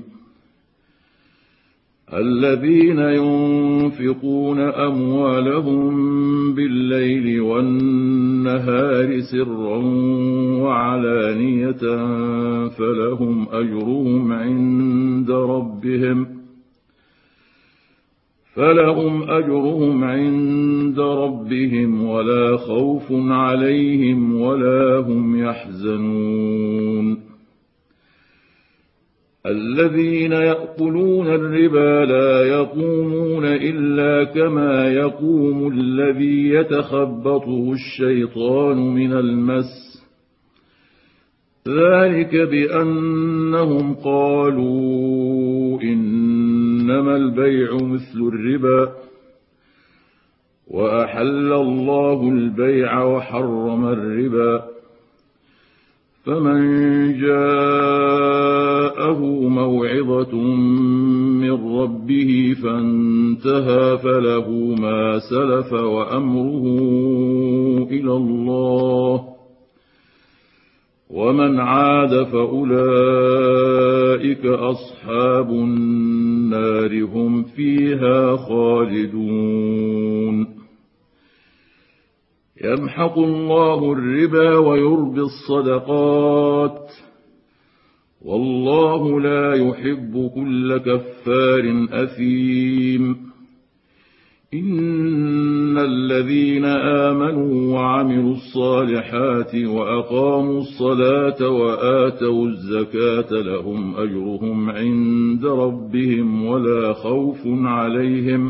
الذين ينفقون أموالهم بالليل والنهار سرا وعلانية فلهم أجرهم عند ربهم فلهم أجرهم عند ربهم ولا خوف عليهم ولا هم يحزنون الذين يأكلون الربا لا يقومون إلا كما يقوم الذي يتخبطه الشيطان من المس ذلك بأنهم قالوا إنما البيع مثل الربا وأحل الله البيع وحرم الربا فمن جاءه موعظة من ربه فانتهى فله ما سلف وأمره إلى الله ومن عاد فأولئك أصحاب النار هم فيها خالدون يمحق الله الربا ويربي الصدقات والله لا يحب كل كفار أثيم إن الذين آمنوا وعملوا الصالحات وأقاموا الصلاة وآتوا الزكاة لهم أجرهم عند ربهم ولا خوف عليهم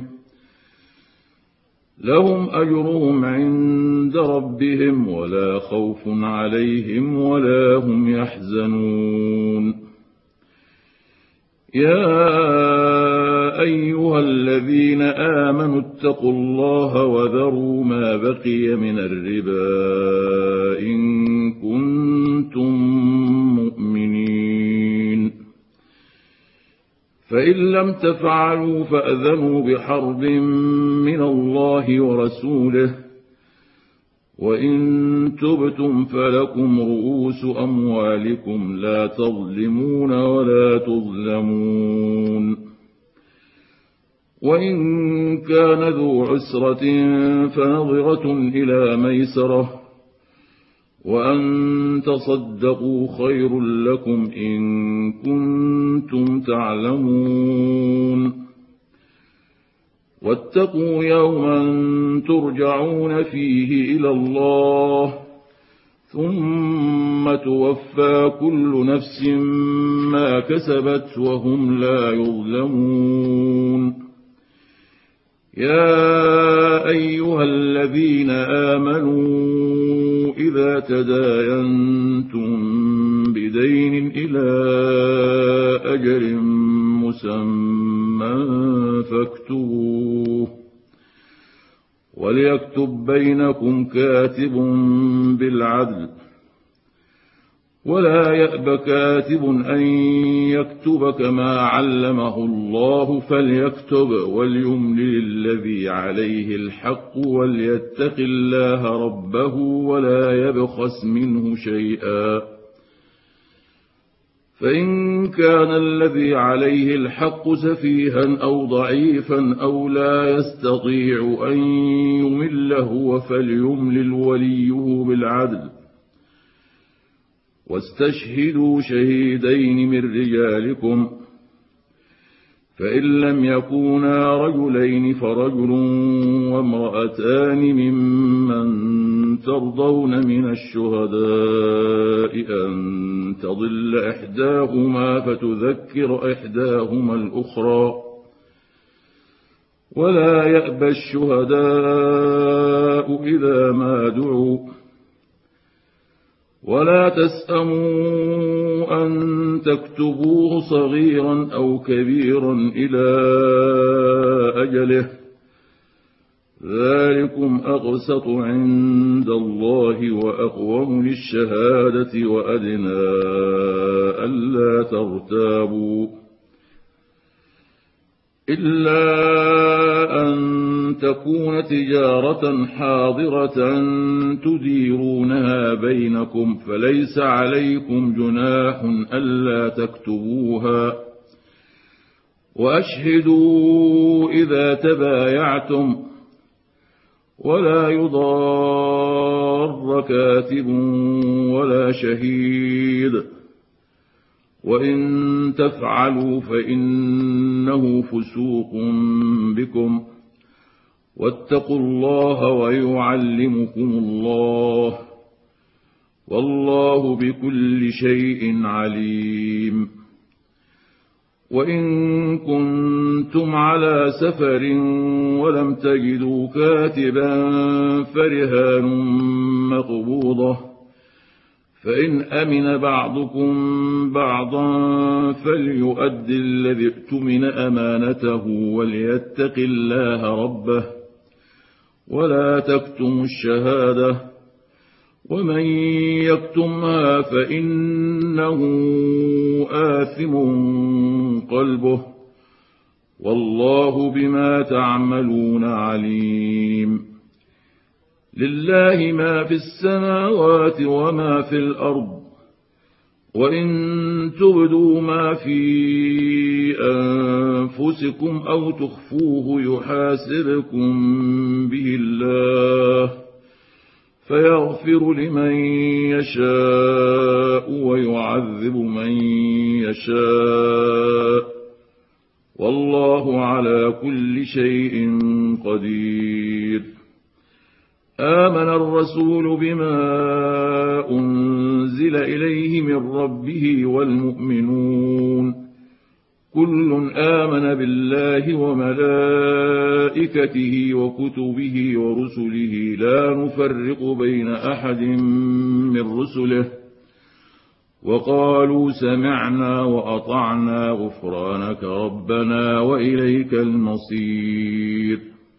لهم أجرهم عند ربهم ولا خوف عليهم ولا هم يحزنون يا أيها الذين آمنوا اتقوا الله وذروا ما بقي من الربا إن كنتم مؤمنين فإن لم تفعلوا فأذنوا بحرب من الله ورسوله وإن تبتم فلكم رؤوس أموالكم لا تظلمون ولا تظلمون وإن كان ذو عسرة فنظرة إلى ميسرة وأن تصدقوا خير لكم إن كنتم تعلمون واتقوا يوما ترجعون فيه إلى الله ثم توفى كل نفس ما كسبت وهم لا يظلمون يا أيها الذين آمنوا إذا تداينتم بدين إلى أجل مسمى فاكتبوه وليكتب بينكم كاتب بالعدل ولا يأب كاتب أن يكتب كما علمه الله فليكتب وليملل الذي عليه الحق وليتق الله ربه ولا يبخس منه شيئا فإن كان الذي عليه الحق سفيها أو ضعيفا أو لا يستطيع أن يمل هو فليملل وليه بالعدل واستشهدوا شهيدين من رجالكم فإن لم يكونا رجلين فرجل وامرأتان ممن ترضون من الشهداء أن تضل إحداهما فتذكر إحداهما الأخرى ولا يأبى الشهداء إذا ما دعوا ولا تسأموا أن تكتبوه صغيرا أو كبيرا إلى أجله ذلكم أقسط عند الله وأقوم للشهادة وأدنى ألا ترتابوا إلا أن تكون تجارة حاضرة تديرونها بينكم فليس عليكم جناح ألا تكتبوها وأشهدوا إذا تبايعتم ولا يضار كاتب ولا شهيد وإن تفعلوا فإنه فسوق بكم واتقوا الله ويعلمكم الله والله بكل شيء عليم. وإن كنتم على سفر ولم تجدوا كاتبا فرهان مقبوضة فإن أمن بعضكم بعضا فليؤد الذي اؤتمن أمانته وليتق الله ربه ولا تكتموا الشهادة ومن يكتمها فإنه آثم قلبه والله بما تعملون عليم. لله ما في السماوات وما في الأرض وإن تبدوا ما في أنفسكم أو تخفوه يحاسبكم به الله فيغفر لمن يشاء ويعذب من يشاء والله على كل شيء قدير. آمن الرسول بما أنزل إليه من ربه والمؤمنون كل آمن بالله وملائكته وكتبه ورسله لا نفرق بين أحد من رسله وقالوا سمعنا وأطعنا غفرانك ربنا وإليك المصير.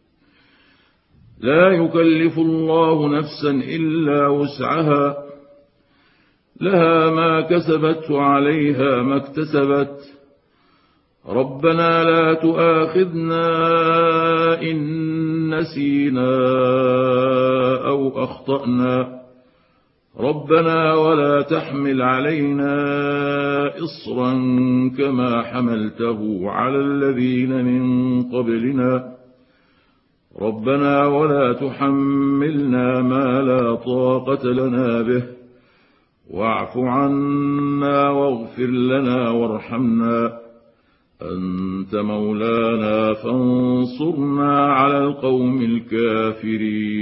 لا يكلف الله نفسا إلا وسعها لها ما كسبت وعليها ما اكتسبت ربنا لا تؤاخذنا إن نسينا أو أخطأنا ربنا ولا تحمل علينا إصرا كما حملته على الذين من قبلنا ربنا ولا تحملنا ما لا طاقة لنا به واعف عنا واغفر لنا وارحمنا أنت مولانا فانصرنا على القوم الكافرين.